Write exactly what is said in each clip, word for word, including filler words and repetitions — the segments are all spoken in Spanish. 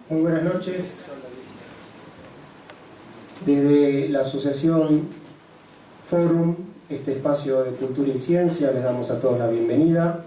Muy buenas noches. Desde la Asociación Forum, este espacio de cultura y ciencia, les damos a todos la bienvenida.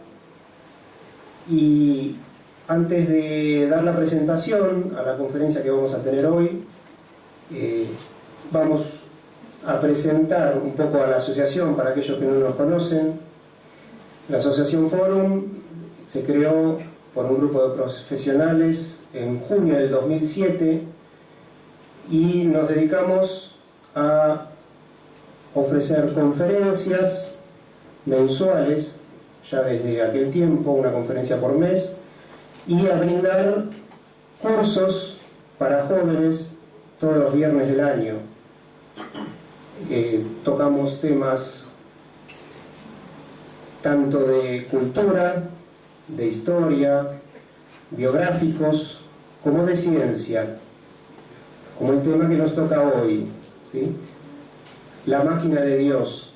Y antes de dar la presentación a la conferencia que vamos a tener hoy, eh, vamos a presentar un poco a la asociación para aquellos que no nos conocen. La Asociación Forum se creó por un grupo de profesionales en junio del dos mil siete y nos dedicamos a ofrecer conferencias mensuales, ya desde aquel tiempo, una conferencia por mes, y a brindar cursos para jóvenes todos los viernes del año. Eh, tocamos temas tanto de cultura, de historia, biográficos, como de ciencia, como el tema que nos toca hoy, ¿sí? La máquina de Dios.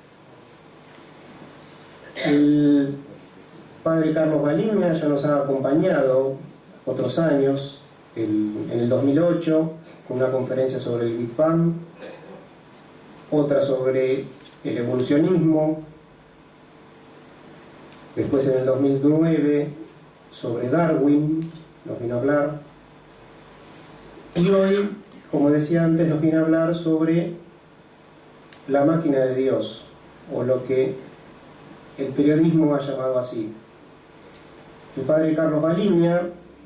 El padre Carlos Baliña ya nos ha acompañado otros años, el, en el dos mil ocho, con una conferencia sobre el Big Bang, otra sobre el evolucionismo, después en el dos mil nueve sobre Darwin nos vino a hablar, y hoy, como decía antes, nos viene a hablar sobre la máquina de Dios, o lo que el periodismo ha llamado así. El padre Carlos Baliña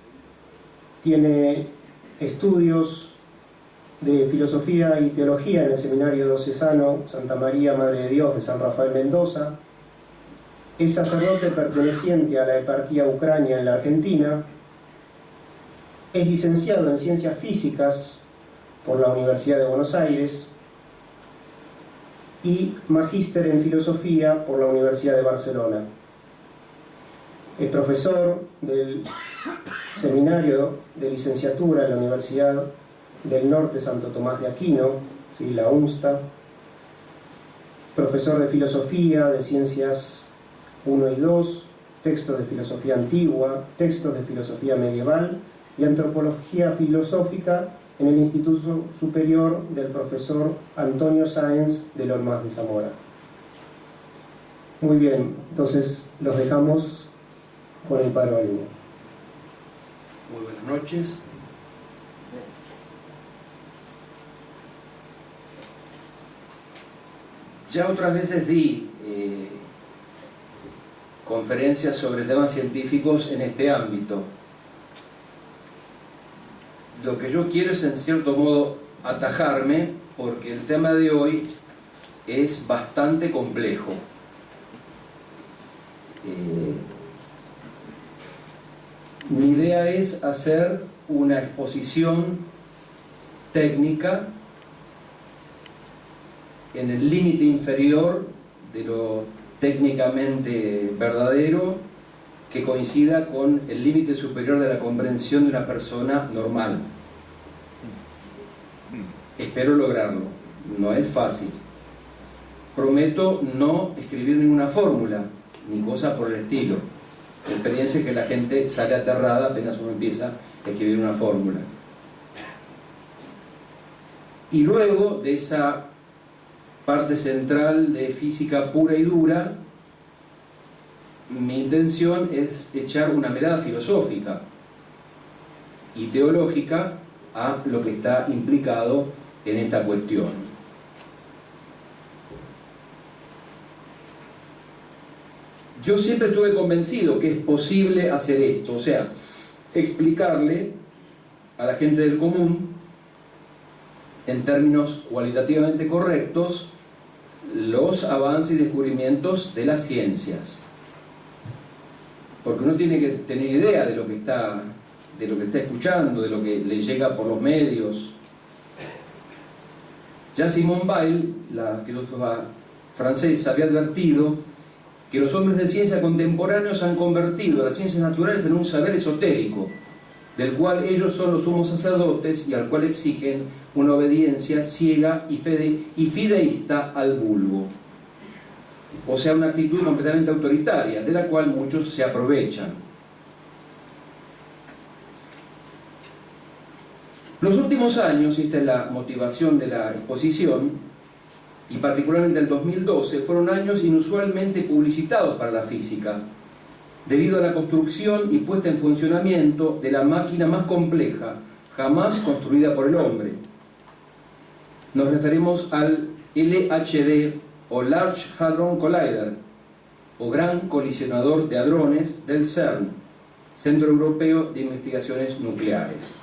tiene estudios de filosofía y teología en el Seminario Diocesano Santa María Madre de Dios de San Rafael Mendoza. Es sacerdote perteneciente a la eparquía Ucrania en la Argentina. Es licenciado en Ciencias Físicas por la Universidad de Buenos Aires y magíster en Filosofía por la Universidad de Barcelona. Es profesor del Seminario de Licenciatura en la Universidad del Norte Santo Tomás de Aquino, ¿sí? La UNSTA. Profesor de Filosofía, de Ciencias uno y dos, textos de filosofía antigua, textos de filosofía medieval y antropología filosófica en el Instituto Superior del profesor Antonio Sáenz de Lomas de Zamora. Muy bien, entonces los dejamos con el padre Baliña. Muy buenas noches. Ya otras veces di eh, conferencias sobre temas científicos en este ámbito. Lo que yo quiero es, en cierto modo, atajarme, porque el tema de hoy es bastante complejo. Eh, mi idea es hacer una exposición técnica en el límite inferior de lo técnicamente verdadero, que coincida con el límite superior de la comprensión de una persona normal. Espero lograrlo. No es fácil. Prometo no escribir ninguna fórmula, ni cosa por el estilo. La experiencia es que la gente sale aterrada apenas uno empieza a escribir una fórmula. Y luego de esa parte central de física pura y dura, mi intención es echar una mirada filosófica y teológica a lo que está implicado en esta cuestión. Yo siempre estuve convencido que es posible hacer esto, o sea, explicarle a la gente del común, en términos cualitativamente correctos, los avances y descubrimientos de las ciencias. Porque uno tiene que tener idea de lo que está, de lo que está escuchando, de lo que le llega por los medios. Ya Simone Weil, la filósofa francesa, había advertido que los hombres de ciencia contemporáneos han convertido las ciencias naturales en un saber esotérico, del cual ellos son los sumos sacerdotes y al cual exigen una obediencia ciega y, fide, y fideísta al vulgo. O sea, una actitud completamente autoritaria, de la cual muchos se aprovechan. Los últimos años, y esta es la motivación de la exposición, y particularmente el dos mil doce, fueron años inusualmente publicitados para la física, debido a la construcción y puesta en funcionamiento de la máquina más compleja jamás construida por el hombre. Nos referimos al L H D, o Large Hadron Collider, o Gran Colisionador de Hadrones del CERN, Centro Europeo de Investigaciones Nucleares.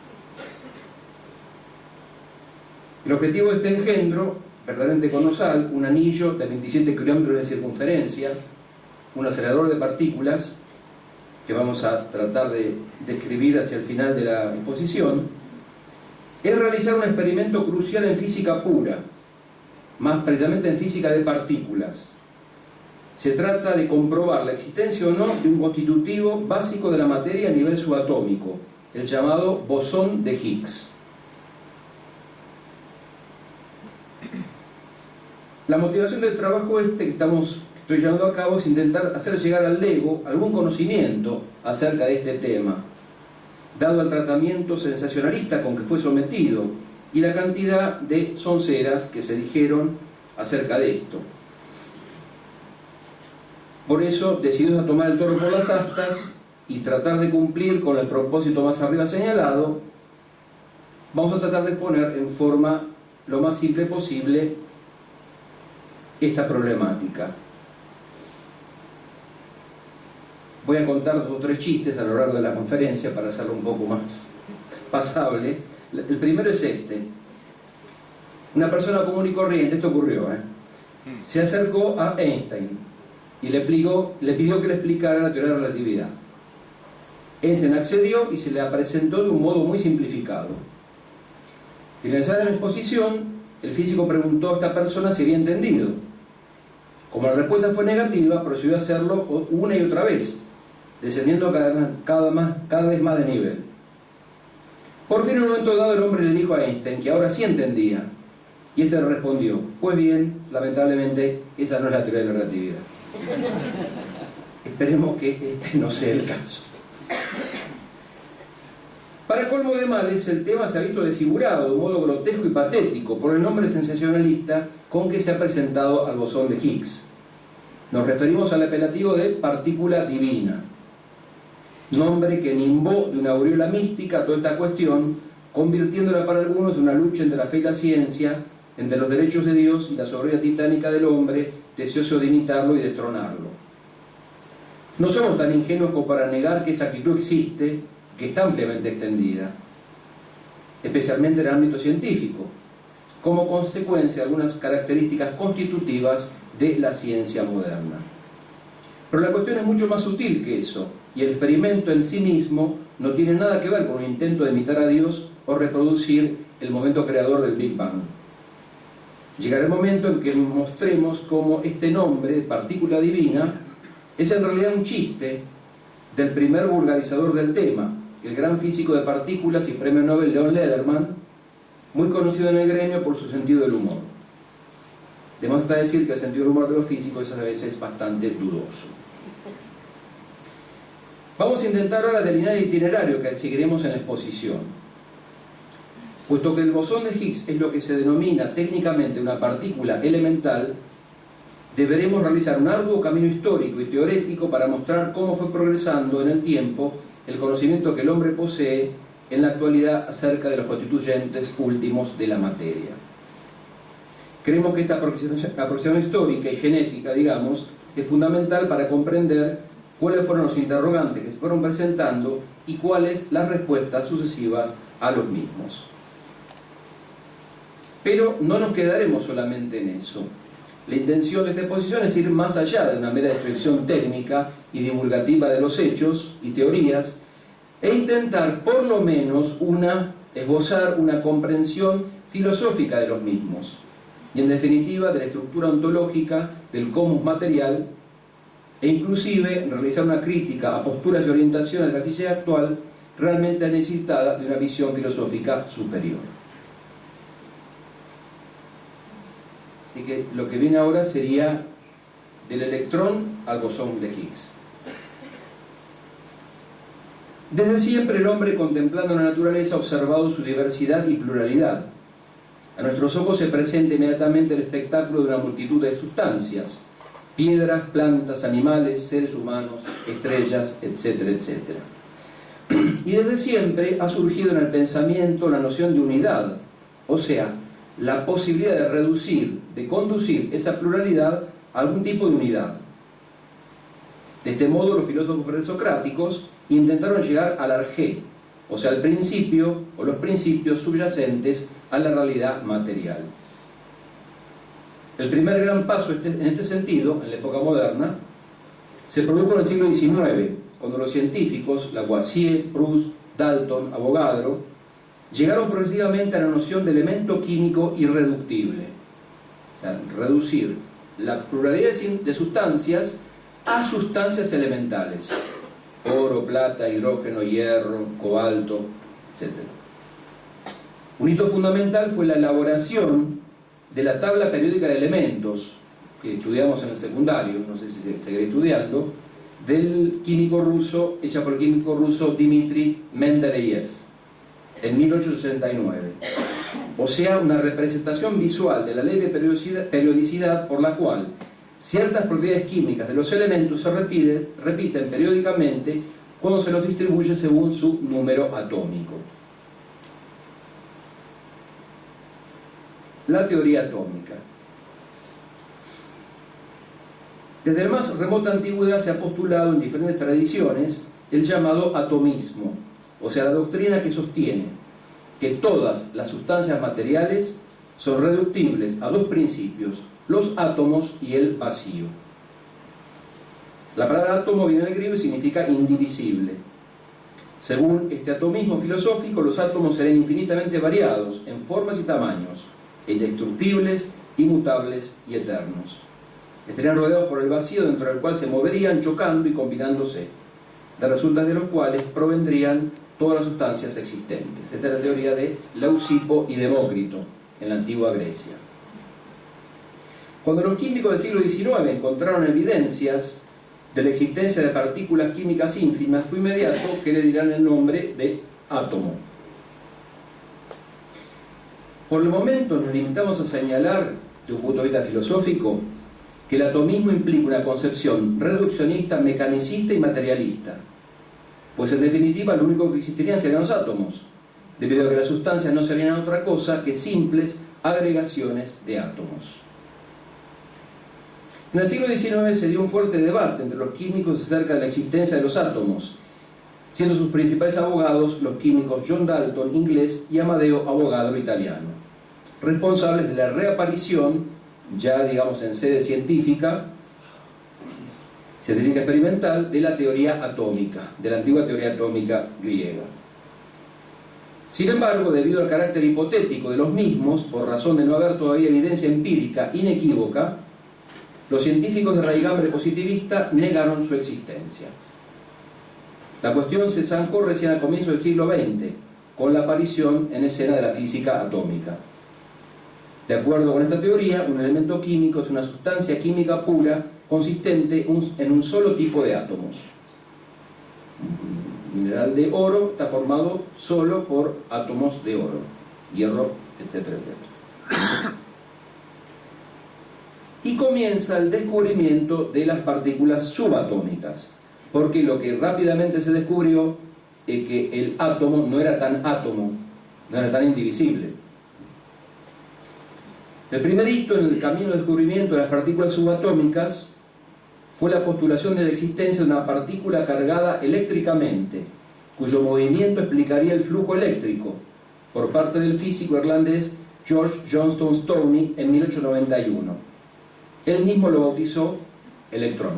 El objetivo de este engendro, verdaderamente colosal, un anillo de veintisiete kilómetros de circunferencia, un acelerador de partículas, que vamos a tratar de describir hacia el final de la exposición, es realizar un experimento crucial en física pura, más precisamente en física de partículas. Se trata de comprobar la existencia o no de un constitutivo básico de la materia a nivel subatómico, el llamado bosón de Higgs. La motivación del trabajo este que estamos, que estoy llevando a cabo es intentar hacer llegar al ego algún conocimiento acerca de este tema, dado el tratamiento sensacionalista con que fue sometido y la cantidad de sonceras que se dijeron acerca de esto. Por eso, decididos a tomar el toro por las astas y tratar de cumplir con el propósito más arriba señalado, vamos a tratar de exponer en forma lo más simple posible esta problemática. Voy a contar dos o tres chistes a lo largo de la conferencia para hacerlo un poco más pasable. El primero es este. Una persona común y corriente, esto ocurrió, ¿eh? se acercó a Einstein y le, explicó, le pidió que le explicara la teoría de la relatividad. Einstein accedió y se le presentó de un modo muy simplificado. Finalizada la exposición, el físico preguntó a esta persona si había entendido. Como la respuesta fue negativa, procedió a hacerlo una y otra vez, descendiendo cada, cada, más, cada vez más de nivel. Por fin, en un momento dado, el hombre le dijo a Einstein que ahora sí entendía, y este le respondió: pues bien, lamentablemente, esa no es la teoría de la relatividad. Esperemos que este no sea el caso. Para colmo de males, el tema se ha visto desfigurado de un modo grotesco y patético por el nombre sensacionalista con que se ha presentado al bosón de Higgs. Nos referimos al apelativo de partícula divina, nombre que nimbó de una aureola mística toda esta cuestión, convirtiéndola para algunos en una lucha entre la fe y la ciencia, entre los derechos de Dios y la soberbia titánica del hombre, deseoso de imitarlo y destronarlo. No somos tan ingenuos como para negar que esa actitud existe, que está ampliamente extendida, especialmente en el ámbito científico, como consecuencia de algunas características constitutivas de la ciencia moderna. Pero la cuestión es mucho más sutil que eso, y el experimento en sí mismo no tiene nada que ver con un intento de imitar a Dios o reproducir el momento creador del Big Bang. Llegará el momento en que mostremos cómo este nombre de partícula divina es en realidad un chiste del primer vulgarizador del tema, el gran físico de partículas y premio Nobel Leon Lederman, muy conocido en el gremio por su sentido del humor. De más está decir que el sentido del humor de los físicos es a veces bastante dudoso. Vamos a intentar ahora delinear el itinerario que seguiremos en la exposición. Puesto que el bosón de Higgs es lo que se denomina técnicamente una partícula elemental, deberemos realizar un arduo camino histórico y teorético para mostrar cómo fue progresando en el tiempo el conocimiento que el hombre posee en la actualidad acerca de los constituyentes últimos de la materia. Creemos que esta aproximación histórica y genética, digamos, es fundamental para comprender cuáles fueron los interrogantes que se fueron presentando y cuáles las respuestas sucesivas a los mismos. Pero no nos quedaremos solamente en eso. La intención de esta exposición es ir más allá de una mera descripción técnica y divulgativa de los hechos y teorías, e intentar por lo menos una, esbozar una comprensión filosófica de los mismos, y en definitiva de la estructura ontológica del cosmos material, e inclusive realizar una crítica a posturas y orientaciones de la física actual realmente necesitada de una visión filosófica superior. Así que lo que viene ahora sería del electrón al bosón de Higgs. Desde siempre el hombre, contemplando la naturaleza, ha observado su diversidad y pluralidad. A nuestros ojos se presenta inmediatamente el espectáculo de una multitud de sustancias: piedras, plantas, animales, seres humanos, estrellas, etcétera, etcétera. Y desde siempre ha surgido en el pensamiento la noción de unidad, o sea, la posibilidad de reducir, de conducir esa pluralidad a algún tipo de unidad. De este modo, los filósofos presocráticos intentaron llegar al arjé, o sea, al principio o los principios subyacentes a la realidad material. El primer gran paso en este sentido, en la época moderna, se produjo en el siglo diecinueve, cuando los científicos, Lavoisier, Proust, Dalton, Avogadro, llegaron progresivamente a la noción de elemento químico irreductible. O sea, reducir la pluralidad de sustancias a sustancias elementales: oro, plata, hidrógeno, hierro, cobalto, etcétera. Un hito fundamental fue la elaboración de la tabla periódica de elementos, que estudiamos en el secundario, no sé si se seguirá estudiando, del químico ruso, hecha por el químico ruso Dmitri Mendeleev, en mil ochocientos sesenta y nueve. O sea, una representación visual de la ley de periodicidad, periodicidad por la cual ciertas propiedades químicas de los elementos se repiten, repiten periódicamente cuando se los distribuye según su número atómico. La teoría atómica. Desde la más remota antigüedad se ha postulado en diferentes tradiciones el llamado atomismo, o sea, la doctrina que sostiene que todas las sustancias materiales son reductibles a dos principios: los átomos y el vacío. La palabra átomo viene del griego y significa indivisible. Según este atomismo filosófico, los átomos serán infinitamente variados en formas y tamaños, indestructibles, inmutables y eternos. Estarían rodeados por el vacío, dentro del cual se moverían chocando y combinándose, de resultas de los cuales provendrían todas las sustancias existentes. Esta es la teoría de Leucipo y Demócrito en la antigua Grecia. Cuando los químicos del siglo diecinueve encontraron evidencias de la existencia de partículas químicas ínfimas, fue inmediato que le dirán el nombre de átomo. Por el momento nos limitamos a señalar, de un punto de vista filosófico, que el atomismo implica una concepción reduccionista, mecanicista y materialista, pues en definitiva lo único que existirían serían los átomos, debido a que las sustancias no serían otra cosa que simples agregaciones de átomos. En el siglo diecinueve se dio un fuerte debate entre los químicos acerca de la existencia de los átomos, siendo sus principales abogados los químicos John Dalton, inglés, y Amadeo Avogadro, italiano, responsables de la reaparición, ya digamos en sede científica, científica experimental, de la teoría atómica, de la antigua teoría atómica griega. Sin embargo, debido al carácter hipotético de los mismos, por razón de no haber todavía evidencia empírica inequívoca, los científicos de raigambre positivista negaron su existencia. La cuestión se zancó recién al comienzo del siglo veinte, con la aparición en escena de la física atómica. De acuerdo con esta teoría, un elemento químico es una sustancia química pura consistente en un solo tipo de átomos. Un mineral de oro está formado solo por átomos de oro, hierro, etcétera, etcétera. Y comienza el descubrimiento de las partículas subatómicas, porque lo que rápidamente se descubrió es que el átomo no era tan átomo, no era tan indivisible. El primer hito en el camino de descubrimiento de las partículas subatómicas fue la postulación de la existencia de una partícula cargada eléctricamente, cuyo movimiento explicaría el flujo eléctrico, por parte del físico irlandés George Johnstone Stoney en mil ochocientos noventa y uno. Él mismo lo bautizó electrón.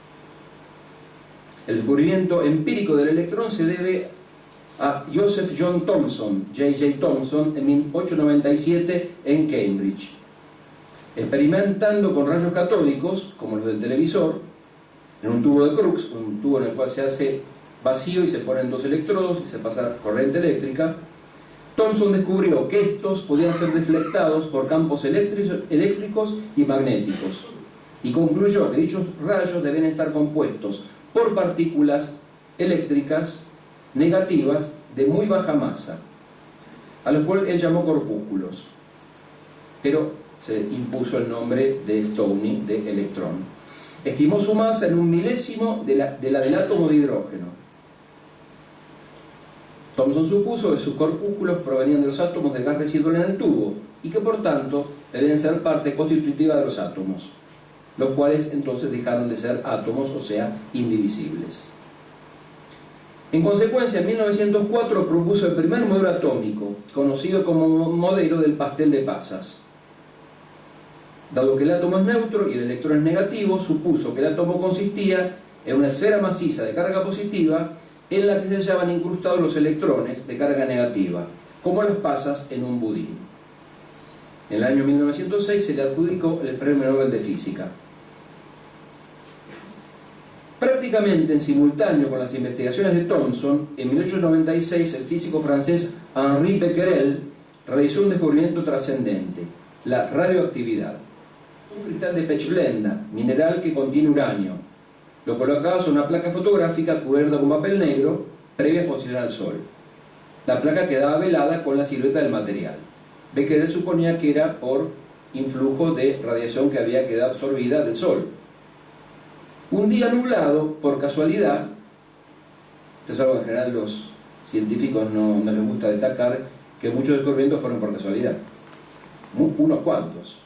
El descubrimiento empírico del electrón se debe a Joseph John Thomson, J J Thomson, en mil ochocientos noventa y siete en Cambridge, experimentando con rayos catódicos, como los del televisor, en un tubo de Crookes, un tubo en el cual se hace vacío y se ponen dos electrodos y se pasa corriente eléctrica. Thomson descubrió que estos podían ser deflectados por campos eléctricos y magnéticos, y concluyó que dichos rayos deben estar compuestos por partículas eléctricas negativas de muy baja masa, a los cuales él llamó corpúsculos, pero se impuso el nombre de Stoney, de electrón. Estimó su masa en un milésimo de la, de la del átomo de hidrógeno. Thomson supuso que sus corpúsculos provenían de los átomos de gas residual en el tubo y que por tanto deben ser parte constitutiva de los átomos, los cuales entonces dejaron de ser átomos, o sea, indivisibles. En consecuencia, en mil novecientos cuatro propuso el primer modelo atómico, conocido como modelo del pastel de pasas. Dado que el átomo es neutro y el electrón es negativo, supuso que el átomo consistía en una esfera maciza de carga positiva en la que se hallaban incrustados los electrones de carga negativa, como las pasas en un budín. En el año mil novecientos seis se le adjudicó el Premio Nobel de Física. Prácticamente en simultáneo con las investigaciones de Thomson, en mil ochocientos noventa y seis el físico francés Henri Becquerel realizó un descubrimiento trascendente: la radioactividad. Un cristal de pechblenda, mineral que contiene uranio. Lo colocaba sobre una placa fotográfica cubierta con papel negro previa exposición al sol. La placa quedaba velada con la silueta del material. Becquerel suponía que era por influjo de radiación que había quedado absorbida del sol. Un día nublado, por casualidad, esto es algo que en general los científicos no, no les gusta destacar, que muchos descubrimientos fueron por casualidad, unos cuantos.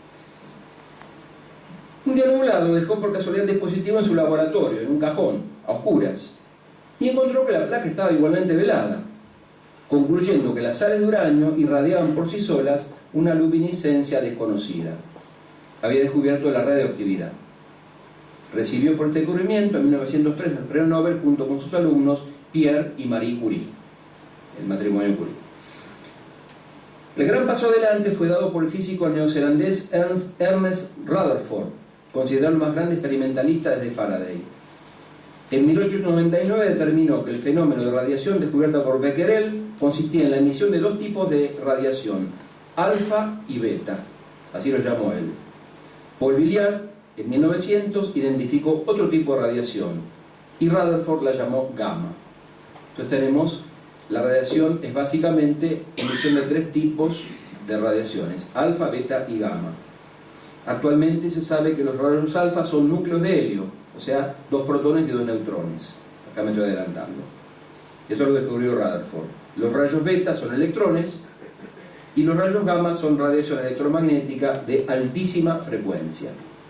Un día nublado dejó por casualidad el dispositivo en su laboratorio, en un cajón, a oscuras, y encontró que la placa estaba igualmente velada, concluyendo que las sales de uranio irradiaban por sí solas una luminiscencia desconocida. Había descubierto la radioactividad. Recibió por este descubrimiento en mil novecientos tres el Premio Nobel junto con sus alumnos Pierre y Marie Curie, el matrimonio Curie. El gran paso adelante fue dado por el físico neozelandés Ernst, Ernest Rutherford, considerado el más grande experimentalista desde Faraday. En mil ochocientos noventa y nueve determinó que el fenómeno de radiación descubierta por Becquerel consistía en la emisión de dos tipos de radiación, alfa y beta, así lo llamó él. Paul Billiard, en mil novecientos, identificó otro tipo de radiación y Rutherford la llamó gamma. Entonces tenemos, la radiación es básicamente emisión de tres tipos de radiaciones, alfa, beta y gamma. Actualmente se sabe que los rayos alfa son núcleos de helio, o sea, dos protones y dos neutrones. Acá me estoy adelantando. Eso lo descubrió Rutherford. Los rayos beta son electrones y los rayos gamma son radiación electromagnética de altísima frecuencia.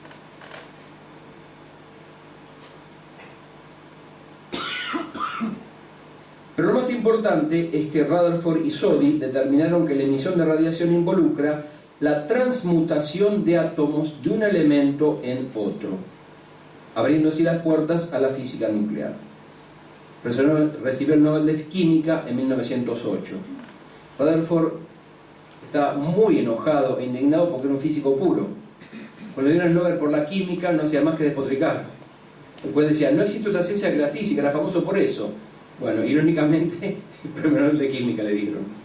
Pero lo más importante es que Rutherford y Soddy determinaron que la emisión de radiación involucra la transmutación de átomos de un elemento en otro, abriendo así las puertas a la física nuclear. Recibió el Nobel de Química en mil novecientos ocho. Rutherford está muy enojado e indignado porque era un físico puro. Cuando le dieron el Nobel por la química no hacía más que despotricar. Después decía, no existe otra ciencia que la física, era famoso por eso. Bueno, irónicamente, el Premio Nobel de Química le dieron.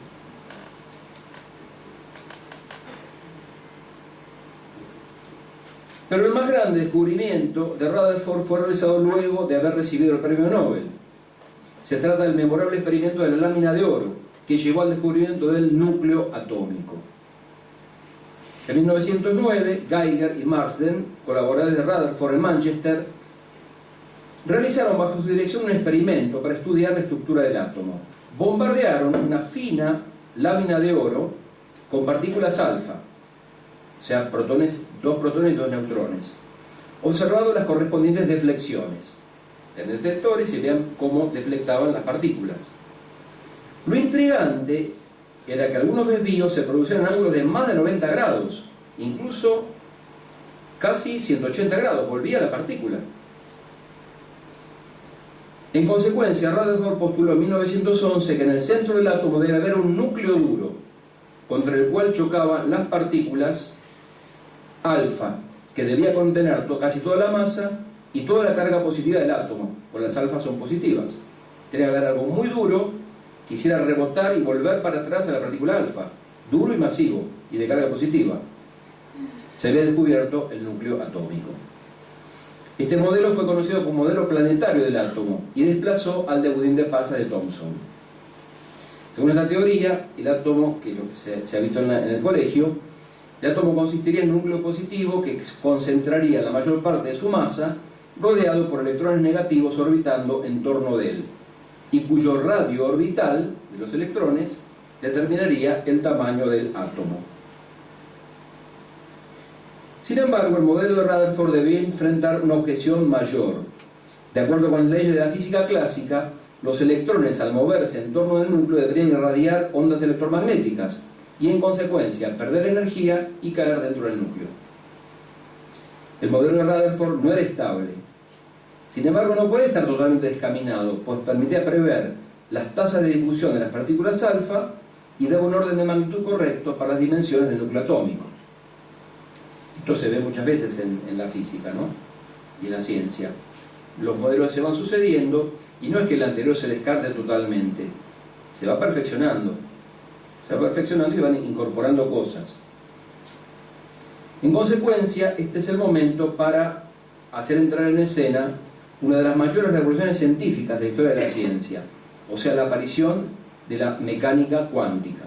Pero el más grande descubrimiento de Rutherford fue realizado luego de haber recibido el Premio Nobel. Se trata del memorable experimento de la lámina de oro, que llevó al descubrimiento del núcleo atómico. En mil novecientos nueve, Geiger y Marsden, colaboradores de Rutherford en Manchester, realizaron bajo su dirección un experimento para estudiar la estructura del átomo. Bombardearon una fina lámina de oro con partículas alfa, o sea, protones, dos protones y dos neutrones, observando las correspondientes deflexiones en detectores y vean cómo deflectaban las partículas. Lo intrigante era que algunos desvíos se producían en ángulos de más de noventa grados, incluso casi ciento ochenta grados, volvía la partícula. En consecuencia, Rutherford postuló en mil novecientos once que en el centro del átomo debe haber un núcleo duro, contra el cual chocaban las partículas alfa, que debía contener casi toda la masa y toda la carga positiva del átomo, porque las alfas son positivas. Tenía que haber algo muy duro que hiciera rebotar y volver para atrás a la partícula alfa, duro y masivo, y de carga positiva. Se había descubierto el núcleo atómico. Este modelo fue conocido como modelo planetario del átomo y desplazó al de Budín-de-Pasa de Thomson. Según esta teoría, el átomo, que es lo que se, se ha visto en, la, en el colegio, el átomo consistiría en un núcleo positivo que concentraría la mayor parte de su masa, rodeado por electrones negativos orbitando en torno de él, y cuyo radio orbital de los electrones determinaría el tamaño del átomo. Sin embargo, el modelo de Rutherford debía enfrentar una objeción mayor. De acuerdo con las leyes de la física clásica, los electrones al moverse en torno del núcleo deberían irradiar ondas electromagnéticas y en consecuencia perder energía y caer dentro del núcleo. El modelo de Rutherford no era estable. Sin embargo, no puede estar totalmente descaminado, pues permitía prever las tasas de difusión de las partículas alfa y daba un orden de magnitud correcto para las dimensiones del núcleo atómico. Esto se ve muchas veces en, en la física, ¿no? Y en la ciencia. Los modelos se van sucediendo y no es que el anterior se descarte totalmente, se va perfeccionando, se va perfeccionando y van incorporando cosas. En consecuencia, este es el momento para hacer entrar en escena una de las mayores revoluciones científicas de la historia de la ciencia, o sea, la aparición de la mecánica cuántica.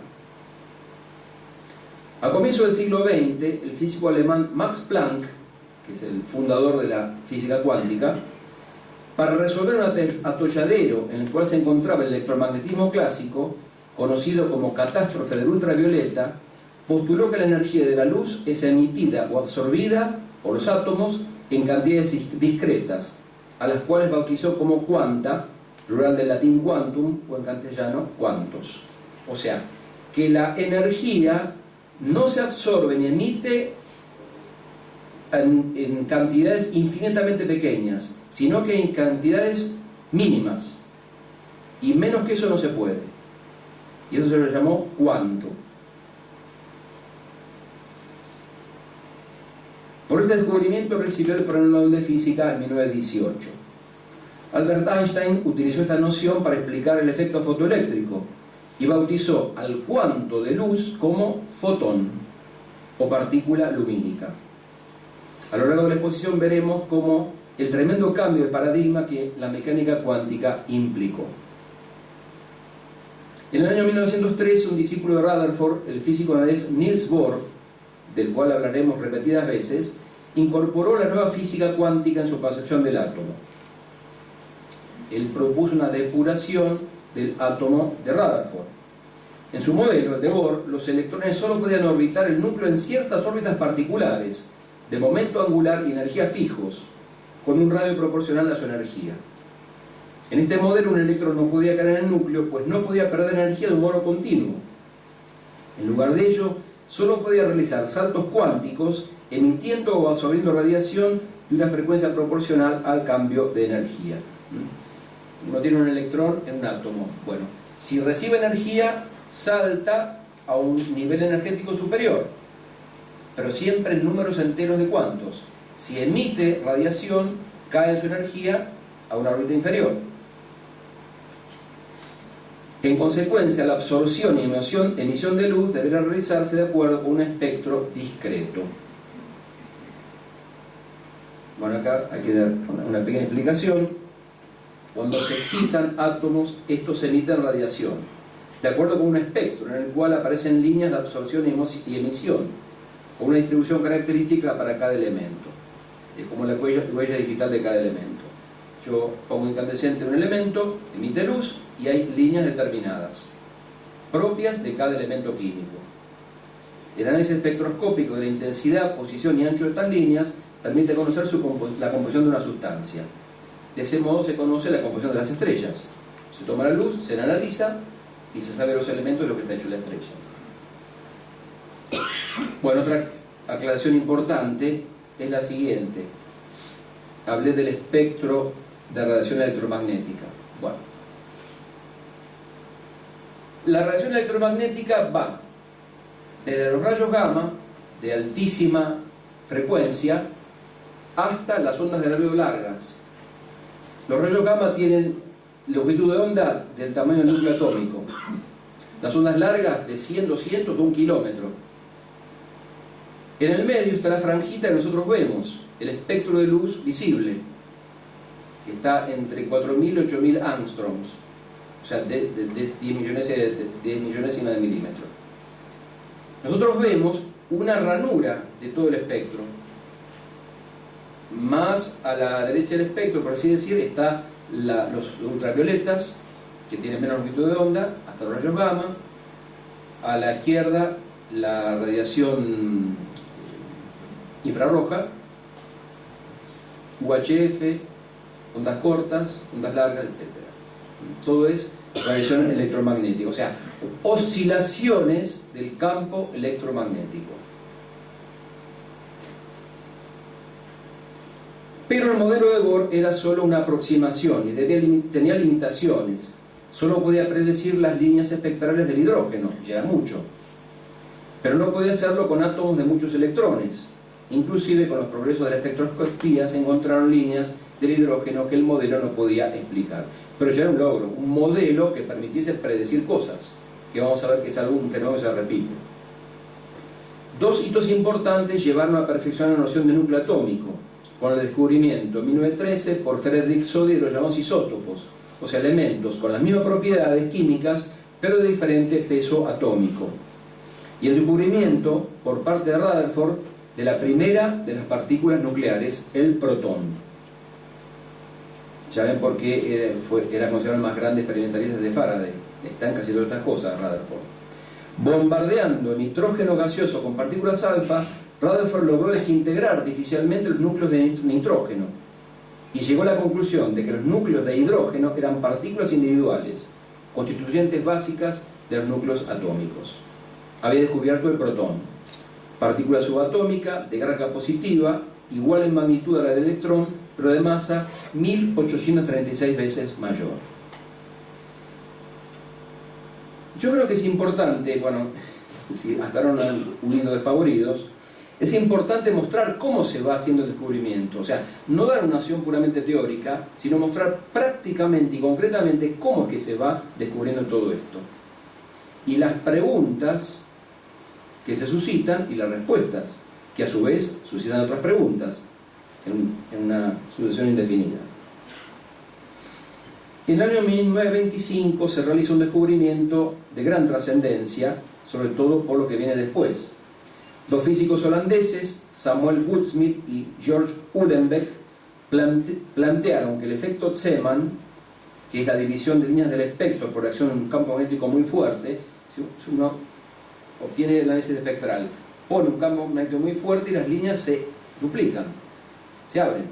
A comienzos del siglo veinte, el físico alemán Max Planck, que es el fundador de la física cuántica, para resolver un atolladero en el cual se encontraba el electromagnetismo clásico, conocido como catástrofe del ultravioleta, postuló que la energía de la luz es emitida o absorbida por los átomos en cantidades discretas, a las cuales bautizó como cuanta, plural del latín quantum, o en castellano cuantos. O sea, que la energía no se absorbe ni emite en, en cantidades infinitamente pequeñas, sino que en cantidades mínimas, y menos que eso no se puede, y eso se lo llamó cuanto. Por este descubrimiento recibió el Premio Nobel de Física en mil novecientos dieciocho. Albert Einstein utilizó esta noción para explicar el efecto fotoeléctrico y bautizó al cuanto de luz como fotón o partícula lumínica. A lo largo de la exposición veremos cómo el tremendo cambio de paradigma que la mecánica cuántica implicó. En el año mil novecientos tres, un discípulo de Rutherford, el físico danés Niels Bohr, del cual hablaremos repetidas veces, incorporó la nueva física cuántica en su concepción del átomo. Él propuso una depuración del átomo de Rutherford. En su modelo, el de Bohr, los electrones solo podían orbitar el núcleo en ciertas órbitas particulares, de momento angular y energía fijos, con un radio proporcional a su energía. En este modelo, un electrón no podía caer en el núcleo, pues no podía perder energía de un modo continuo. En lugar de ello, solo podía realizar saltos cuánticos, emitiendo o absorbiendo radiación de una frecuencia proporcional al cambio de energía. Uno tiene un electrón en un átomo. Bueno, si recibe energía, salta a un nivel energético superior, pero siempre en números enteros de cuantos. Si emite radiación, cae en su energía a una órbita inferior. En consecuencia, la absorción y emisión, emisión de luz deberá realizarse de acuerdo con un espectro discreto. Bueno, acá hay que dar una pequeña explicación. Cuando se excitan átomos, estos emiten radiación, de acuerdo con un espectro en el cual aparecen líneas de absorción y emisión, con una distribución característica para cada elemento. Es como la huella, huella digital de cada elemento. Yo pongo incandescente un elemento, emite luz y hay líneas determinadas, propias de cada elemento químico. El análisis espectroscópico de la intensidad, posición y ancho de estas líneas permite conocer su compo la composición de una sustancia. De ese modo se conoce la composición de las estrellas. Se toma la luz, se la analiza y se sabe los elementos de lo que está hecho la estrella. Bueno, otra aclaración importante es la siguiente. Hablé del espectro de radiación electromagnética. Bueno, la radiación electromagnética va desde los rayos gamma de altísima frecuencia hasta las ondas de radio largas. Los rayos gamma tienen longitud de onda del tamaño del núcleo atómico. Las ondas largas de cien, doscientos, de un kilómetro. En el medio está la franjita que nosotros vemos, el espectro de luz visible, que está entre cuatro mil y ocho mil angstroms, o sea, de, de, de diez millones de, diez millones de milímetros. Nosotros vemos una ranura de todo el espectro. Más a la derecha del espectro, por así decir, está la, los ultravioletas, que tienen menos longitud de onda, hasta los rayos gamma. A la izquierda, la radiación infrarroja, U H F, ondas cortas, ondas largas, etcétera. Todo es radiación electromagnética, o sea, oscilaciones del campo electromagnético. Pero el modelo de Bohr era solo una aproximación y debía, tenía limitaciones. Solo podía predecir las líneas espectrales del hidrógeno, ya era mucho. Pero no podía hacerlo con átomos de muchos electrones. Inclusive con los progresos de la espectroscopía se encontraron líneas del hidrógeno que el modelo no podía explicar. Pero ya era un logro, un modelo que permitiese predecir cosas, que vamos a ver que es algún fenómeno que se repite. Dos hitos importantes llevaron a la perfección la noción de núcleo atómico, con el descubrimiento en mil novecientos trece por Frederick Soddy de los llamados isótopos, o sea, elementos con las mismas propiedades químicas, pero de diferente peso atómico. Y el descubrimiento, por parte de Rutherford, de la primera de las partículas nucleares, el protón. Ya ven por qué era, fue, era considerado el más grande experimentalista de Faraday. Está en casi todas estas cosas, Rutherford. Bombardeando nitrógeno gaseoso con partículas alfa, Rutherford logró desintegrar artificialmente los núcleos de nitrógeno y llegó a la conclusión de que los núcleos de hidrógeno eran partículas individuales, constituyentes básicas de los núcleos atómicos. Había descubierto el protón, partícula subatómica de carga positiva, igual en magnitud a la del electrón, pero de masa mil ochocientas treinta y seis veces mayor. Yo creo que es importante, bueno, si hasta ahora no han huido despavoridos, es importante mostrar cómo se va haciendo el descubrimiento, o sea, no dar una noción puramente teórica, sino mostrar prácticamente y concretamente cómo es que se va descubriendo todo esto. Y las preguntas que se suscitan y las respuestas, que a su vez suscitan otras preguntas, en, en una sucesión indefinida. En el año mil novecientos veinticinco se realiza un descubrimiento de gran trascendencia, sobre todo por lo que viene después. Los físicos holandeses Samuel Woodsmith y George Uhlenbeck plante, plantearon que el efecto Zeeman, que es la división de líneas del espectro por acción en un campo magnético muy fuerte, si uno obtiene el análisis espectral, pone un campo magnético muy fuerte y las líneas se duplican, se abren.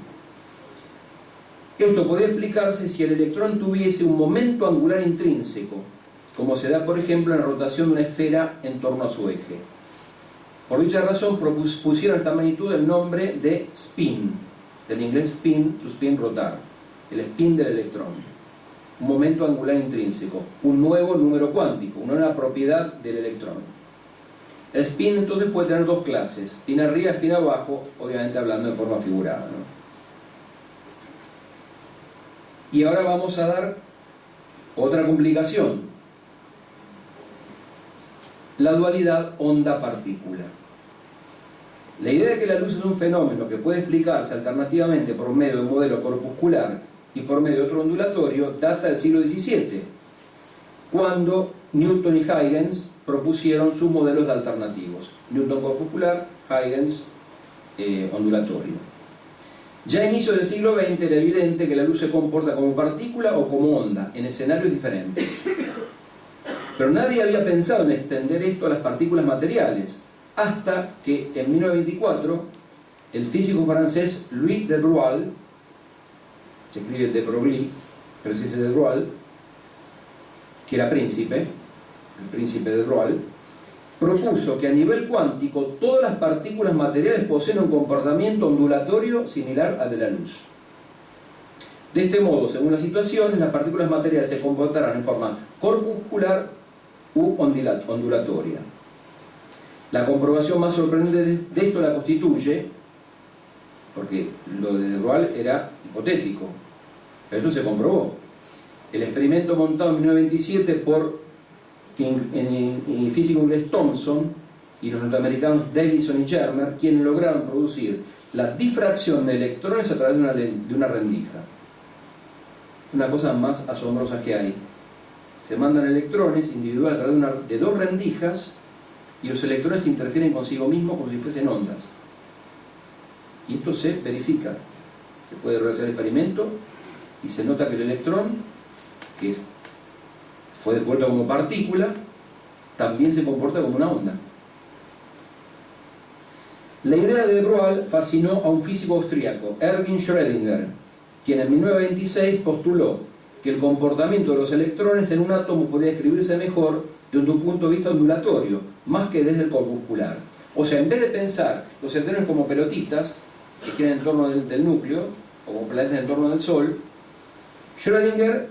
Esto podría explicarse si el electrón tuviese un momento angular intrínseco, como se da por ejemplo en la rotación de una esfera en torno a su eje. Por dicha razón propusieron a esta magnitud el nombre de spin, del inglés spin, to spin, rotar, el spin del electrón, un momento angular intrínseco, un nuevo número cuántico, una nueva propiedad del electrón. El spin entonces puede tener dos clases, spin arriba, spin abajo, obviamente hablando en forma figurada, ¿no? Y ahora vamos a dar otra complicación, la dualidad onda-partícula. La idea de que la luz es un fenómeno que puede explicarse alternativamente por medio de un modelo corpuscular y por medio de otro ondulatorio data del siglo diecisiete, cuando Newton y Huygens propusieron sus modelos de alternativos. Newton corpuscular, Huygens eh, ondulatorio. Ya a inicios del siglo veinte era evidente que la luz se comporta como partícula o como onda, en escenarios diferentes. Pero nadie había pensado en extender esto a las partículas materiales, hasta que en mil novecientos veinticuatro el físico francés Louis de Broglie, se escribe de Broglie, pero se dice de Broglie, que era príncipe, el príncipe de Broglie, propuso que a nivel cuántico todas las partículas materiales poseen un comportamiento ondulatorio similar al de la luz. De este modo, según las situaciones, las partículas materiales se comportarán en forma corpuscular u ondulatoria. La comprobación más sorprendente de esto la constituye, porque lo de Broglie era hipotético, pero esto se comprobó. El experimento montado en mil novecientos veintisiete por el físico inglés Thomson y los norteamericanos Davison y Germer, quienes lograron producir la difracción de electrones a través de una, de una rendija. Una cosa más asombrosa que hay. Se mandan electrones individuales a través de, una, de dos rendijas y los electrones interfieren consigo mismos como si fuesen ondas. Y esto se verifica. Se puede realizar el experimento y se nota que el electrón, que es, fue devuelto como partícula, también se comporta como una onda. La idea de de Broglie fascinó a un físico austríaco, Erwin Schrödinger, quien en mil novecientos veintiséis postuló que el comportamiento de los electrones en un átomo podía describirse mejor desde un punto de vista ondulatorio, más que desde el corpuscular. O sea, en vez de pensar los electrones como pelotitas que giran en torno del, del núcleo, o como planetas en torno del Sol, Schrödinger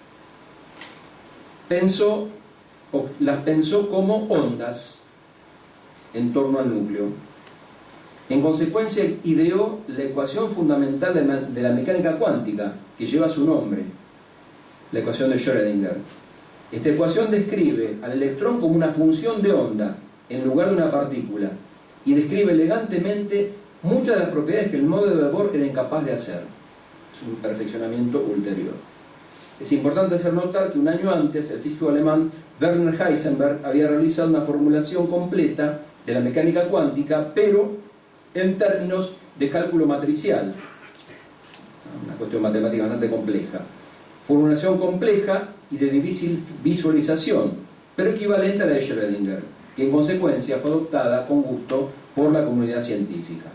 pensó, o las pensó como ondas en torno al núcleo. En consecuencia, ideó la ecuación fundamental de, de la mecánica cuántica, que lleva su nombre, la ecuación de Schrödinger. Esta ecuación describe al electrón como una función de onda en lugar de una partícula, y describe elegantemente muchas de las propiedades que el modelo de Bohr era incapaz de hacer. Es un perfeccionamiento ulterior. Es importante hacer notar que un año antes el físico alemán Werner Heisenberg había realizado una formulación completa de la mecánica cuántica, pero en términos de cálculo matricial, una cuestión matemática bastante compleja. Formulación compleja y de difícil visualización, pero equivalente a la de Schrödinger, que en consecuencia fue adoptada con gusto por la comunidad científica.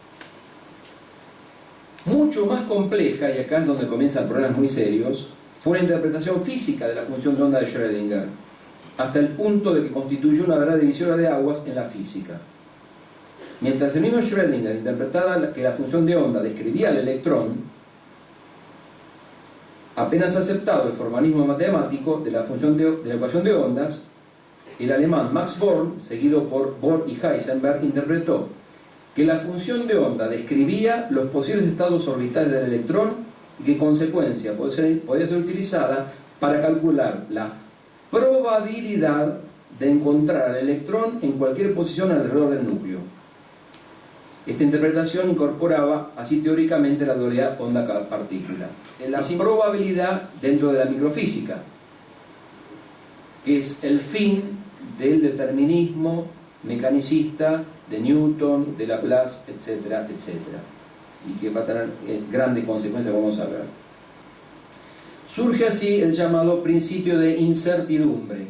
Mucho más compleja, y acá es donde comienzan problemas muy serios, fue la interpretación física de la función de onda de Schrödinger, hasta el punto de que constituyó una verdad divisora de aguas en la física. Mientras el mismo Schrödinger interpretaba que la función de onda describía al electrón, apenas aceptado el formalismo matemático de la, función de, de la ecuación de ondas, el alemán Max Born, seguido por Bohr y Heisenberg, interpretó que la función de onda describía los posibles estados orbitales del electrón y que en consecuencia podía ser, podía ser utilizada para calcular la probabilidad de encontrar al electrón en cualquier posición alrededor del núcleo. Esta interpretación incorporaba así teóricamente la dualidad onda-partícula. La probabilidad dentro de la microfísica, que es el fin del determinismo mecanicista de Newton, de Laplace, etcétera, etcétera, y que va a tener eh, grandes consecuencias, vamos a ver. Surge así el llamado principio de incertidumbre.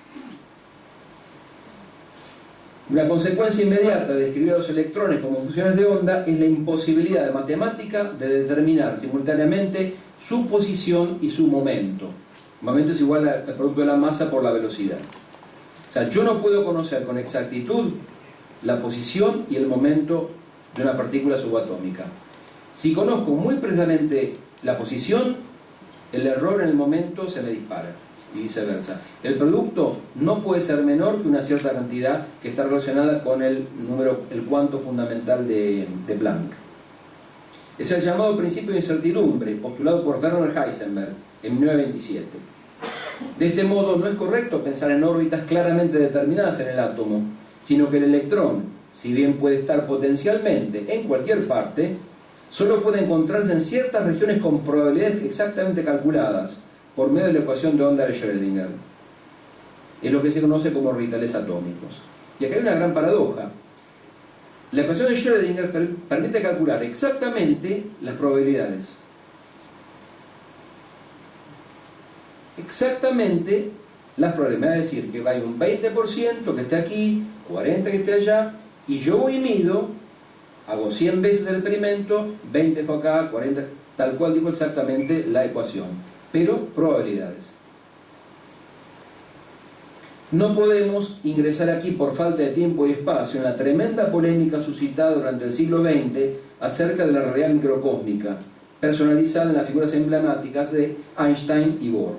La consecuencia inmediata de describir a los electrones como funciones de onda es la imposibilidad de matemática de determinar simultáneamente su posición y su momento. El momento es igual al producto de la masa por la velocidad. O sea, yo no puedo conocer con exactitud la posición y el momento de una partícula subatómica. Si conozco muy precisamente la posición, el error en el momento se me dispara, y viceversa. El producto no puede ser menor que una cierta cantidad que está relacionada con el número, el cuanto fundamental de, de Planck. Es el llamado principio de incertidumbre, postulado por Werner Heisenberg en mil novecientos veintisiete. De este modo, no es correcto pensar en órbitas claramente determinadas en el átomo, sino que el electrón, si bien puede estar potencialmente en cualquier parte, solo puede encontrarse en ciertas regiones con probabilidades exactamente calculadas por medio de la ecuación de onda de Schrödinger. Es lo que se conoce como orbitales atómicos. Y acá hay una gran paradoja. La ecuación de Schrödinger per permite calcular exactamente las probabilidades. Exactamente las probabilidades. Es decir, que hay un veinte por ciento que esté aquí, cuarenta por ciento que esté allá, y yo voy y mido, hago cien veces el experimento, veinte fue acá, cuarenta, tal cual dijo exactamente la ecuación. Pero probabilidades. No podemos ingresar aquí por falta de tiempo y espacio en la tremenda polémica suscitada durante el siglo veinte acerca de la realidad microcósmica, personalizada en las figuras emblemáticas de Einstein y Bohr.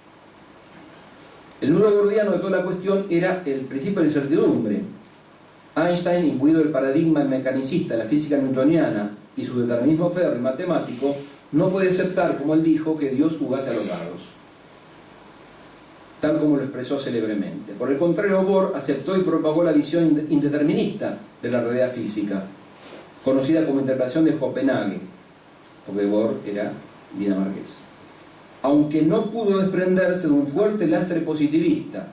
El nudo gordiano de toda la cuestión era el principio de incertidumbre. Einstein, imbuido del paradigma mecanicista de la física newtoniana y su determinismo férreo y matemático, no puede aceptar, como él dijo, que Dios jugase a los dados, tal como lo expresó célebremente. Por el contrario, Bohr aceptó y propagó la visión indeterminista de la realidad física. conocida como interpretación de Copenhague, porque Bohr era dinamarqués, aunque no pudo desprenderse de un fuerte lastre positivista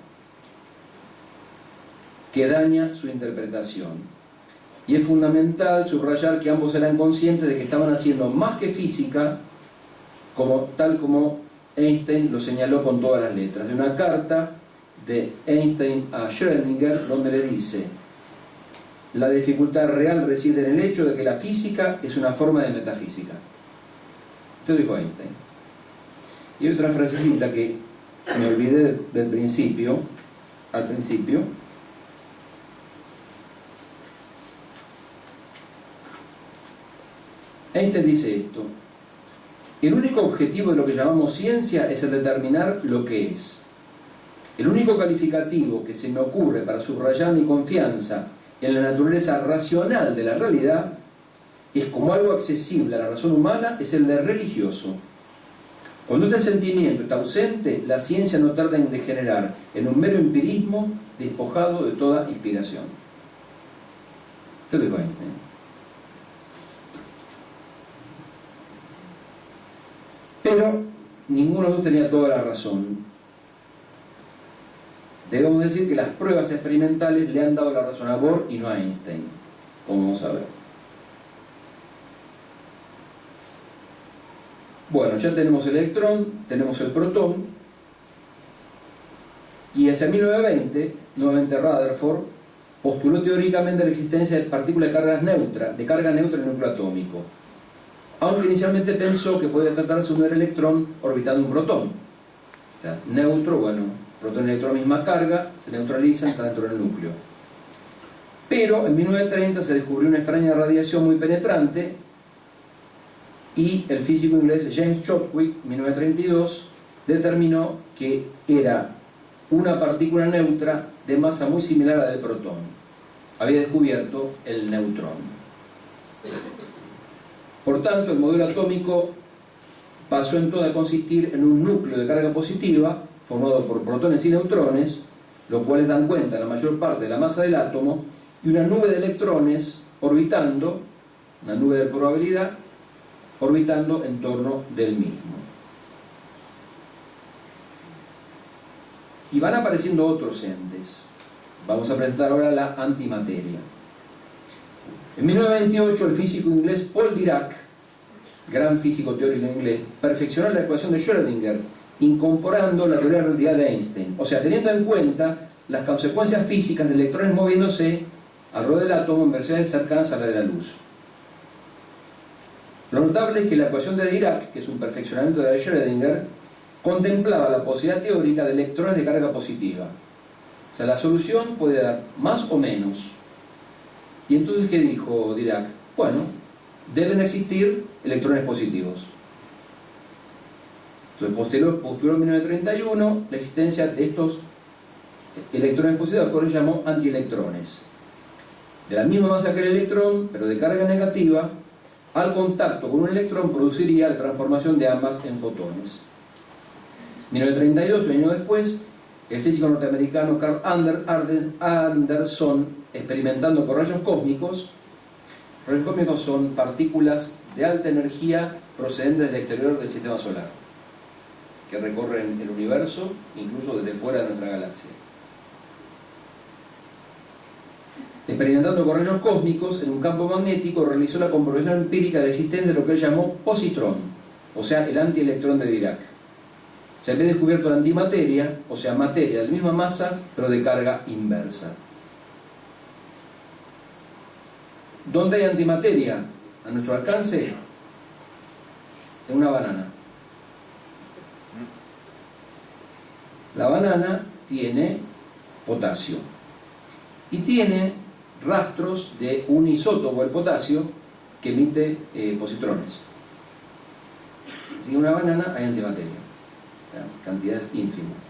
que daña su interpretación. Y es fundamental subrayar que ambos eran conscientes de que estaban haciendo más que física, como, tal como Einstein lo señaló con todas las letras. De una carta de Einstein a Schrödinger, donde le dice: la dificultad real reside en el hecho de que la física es una forma de metafísica. Esto dijo Einstein. Y otra frasecita que me olvidé del, del principio, al principio. Einstein dice esto: el único objetivo de lo que llamamos ciencia es el determinar lo que es. El único calificativo que se me ocurre para subrayar mi confianza en la naturaleza racional de la realidad es como algo accesible a la razón humana, es el de religioso. Cuando este sentimiento está ausente, la ciencia no tarda en degenerar en un mero empirismo despojado de toda inspiración. Esto lo dijo Einstein. Pero ninguno de los dos tenía toda la razón. Debemos decir que las pruebas experimentales le han dado la razón a Bohr y no a Einstein, como vamos a ver. Bueno, ya tenemos el electrón, tenemos el protón, y hacia mil novecientos veinte, nuevamente Rutherford postuló teóricamente la existencia de partículas de carga neutra, de carga neutra en el núcleo atómico, aunque inicialmente pensó que podría tratarse de un electrón orbitando un protón. O sea, neutro, bueno, protón y electrón misma carga, se neutralizan, está dentro del núcleo. Pero en mil novecientos treinta se descubrió una extraña radiación muy penetrante y el físico inglés James Chadwick, mil novecientos treinta y dos, determinó que era una partícula neutra de masa muy similar a la del protón. Había descubierto el neutrón. Por tanto, el modelo atómico pasó entonces a consistir en un núcleo de carga positiva formado por protones y neutrones, los cuales dan cuenta de la mayor parte de la masa del átomo, y una nube de electrones orbitando, una nube de probabilidad, orbitando en torno del mismo. Y van apareciendo otros entes. Vamos a presentar ahora la antimateria. En mil novecientos veintiocho, el físico inglés Paul Dirac, gran físico teórico inglés, perfeccionó la ecuación de Schrödinger, incorporando la teoría de la relatividad de Einstein, o sea, teniendo en cuenta las consecuencias físicas de electrones moviéndose alrededor del átomo en velocidades cercanas a la de la luz. Lo notable es que la ecuación de Dirac, que es un perfeccionamiento de la de Schrödinger, contemplaba la posibilidad teórica de electrones de carga positiva. O sea, la solución puede dar más o menos. Y entonces, ¿qué dijo Dirac? Bueno, deben existir electrones positivos. Entonces, postuló, postuló en mil novecientos treinta y uno la existencia de estos electrones positivos, que él llamó antielectrones. De la misma masa que el electrón, pero de carga negativa, al contacto con un electrón produciría la transformación de ambas en fotones. mil novecientos treinta y dos, un año después, el físico norteamericano Carl Anderson, experimentando con rayos cósmicos. Rayos cósmicos son partículas de alta energía procedentes del exterior del sistema solar, que recorren el universo, incluso desde fuera de nuestra galaxia. Experimentando con rayos cósmicos en un campo magnético, realizó la comprobación empírica de la existencia de lo que él llamó positrón, o sea, el antielectrón de Dirac. Se había descubierto la antimateria, o sea, materia de la misma masa, pero de carga inversa. ¿Dónde hay antimateria? A nuestro alcance, en una banana. La banana tiene potasio y tiene rastros de un isótopo del potasio que emite eh, positrones. Si en una banana hay antimateria, cantidades ínfimas.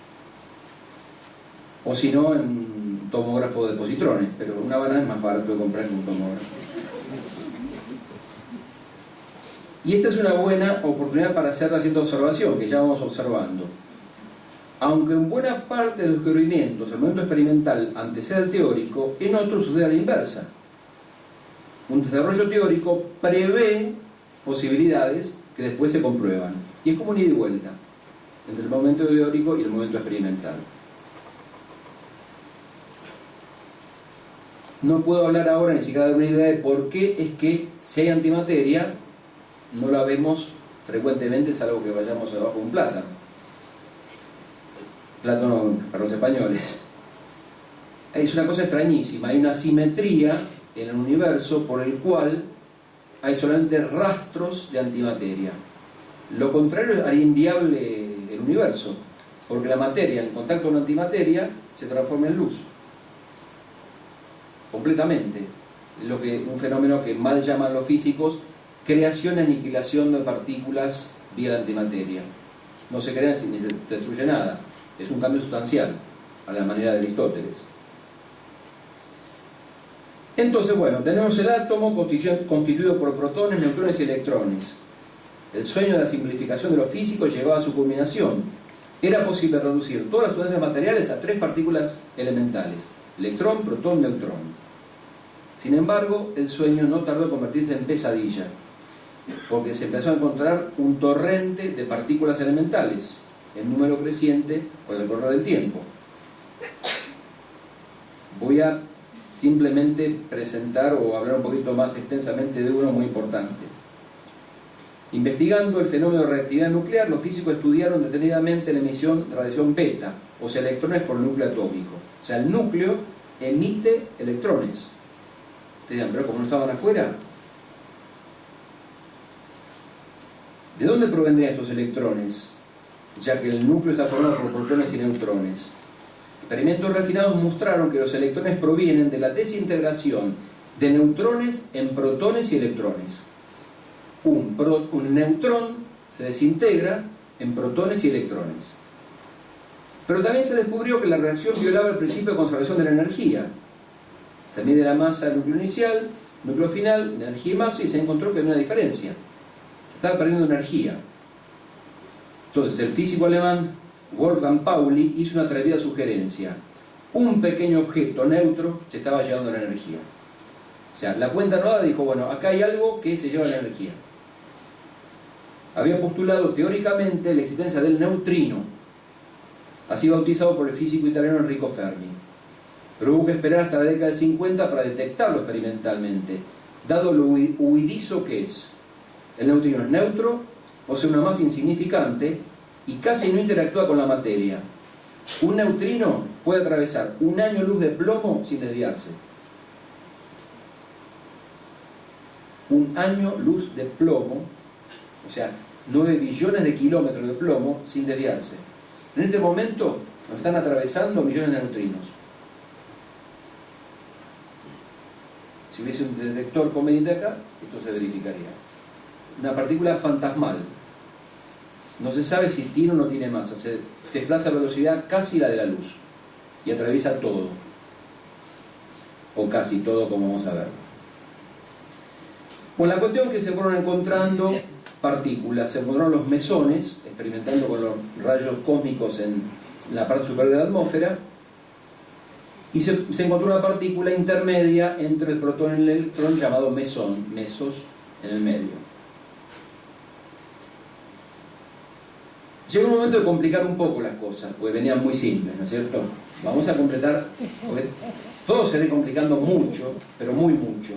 O si no, en un tomógrafo de positrones, pero una banana es más barato de comprar que un tomógrafo. Y esta es una buena oportunidad para hacer la siguiente observación, que ya vamos observando. Aunque en buena parte de los descubrimientos el momento experimental antecede al teórico, en otros sucede a la inversa. Un desarrollo teórico prevé posibilidades que después se comprueban. Y es como un ida y vuelta entre el momento teórico y el momento experimental. No puedo hablar ahora ni siquiera de una idea de por qué es que si hay antimateria no la vemos frecuentemente, salvo que vayamos abajo de un plátano. Plátano para los españoles. Es una cosa extrañísima, hay una simetría en el universo por el cual hay solamente rastros de antimateria. Lo contrario haría inviable el universo, porque la materia en contacto con la antimateria se transforma en luz. Completamente. Lo que, un fenómeno que mal llaman los físicos creación y aniquilación de partículas vía la antimateria. No se crean ni se destruye nada. Es un cambio sustancial, a la manera de Aristóteles. Entonces, bueno, tenemos el átomo constituido por protones, neutrones y electrones. El sueño de la simplificación de los físicos llegaba a su culminación. Era posible reducir todas las sustancias materiales a tres partículas elementales: electrón, protón, neutrón. Sin embargo, el sueño no tardó en convertirse en pesadilla, porque se empezó a encontrar un torrente de partículas elementales, en número creciente con el correr del tiempo. Voy a simplemente presentar o hablar un poquito más extensamente de uno muy importante. Investigando el fenómeno de reactividad nuclear, los físicos estudiaron detenidamente la emisión de radiación beta, o sea, electrones por núcleo atómico. O sea, el núcleo emite electrones. Ustedes dirán, pero como no estaban afuera, ¿de dónde provendrían estos electrones? Ya que el núcleo está formado por protones y neutrones. Experimentos refinados mostraron que los electrones provienen de la desintegración de neutrones en protones y electrones. Un, pro, un neutrón se desintegra en protones y electrones. Pero también se descubrió que la reacción violaba el principio de conservación de la energía. Se mide la masa del núcleo inicial, núcleo final, energía y masa, y se encontró que no hay una diferencia. Se estaba perdiendo energía. Entonces el físico alemán Wolfgang Pauli hizo una atrevida sugerencia: un pequeño objeto neutro se estaba llevando la energía. O sea, la cuenta nueva dijo, bueno, acá hay algo que se lleva la energía. Había postulado teóricamente la existencia del neutrino, así bautizado por el físico italiano Enrico Fermi. Pero hubo que esperar hasta la década de cincuenta para detectarlo experimentalmente, dado lo huidizo que es. El neutrino es neutro, posee una masa insignificante y casi no interactúa con la materia. Un neutrino puede atravesar un año luz de plomo sin desviarse. Un año luz de plomo, o sea, nueve billones de kilómetros de plomo sin desviarse. En este momento nos están atravesando millones de neutrinos. Si hubiese un detector conveniente acá, esto se verificaría. Una partícula fantasmal. No se sabe si tiene o no tiene masa. Se desplaza a velocidad casi la de la luz y atraviesa todo, o casi todo, como vamos a ver. Con la cuestión que se fueron encontrando partículas, se encontraron los mesones, experimentando con los rayos cósmicos en la parte superior de la atmósfera, y se, se encontró una partícula intermedia entre el protón y el electrón llamado mesón, mesos en el medio. Llegó un momento de complicar un poco las cosas, porque venían muy simples, ¿no es cierto? Vamos a completar, porque todo se ve complicando mucho, pero muy mucho.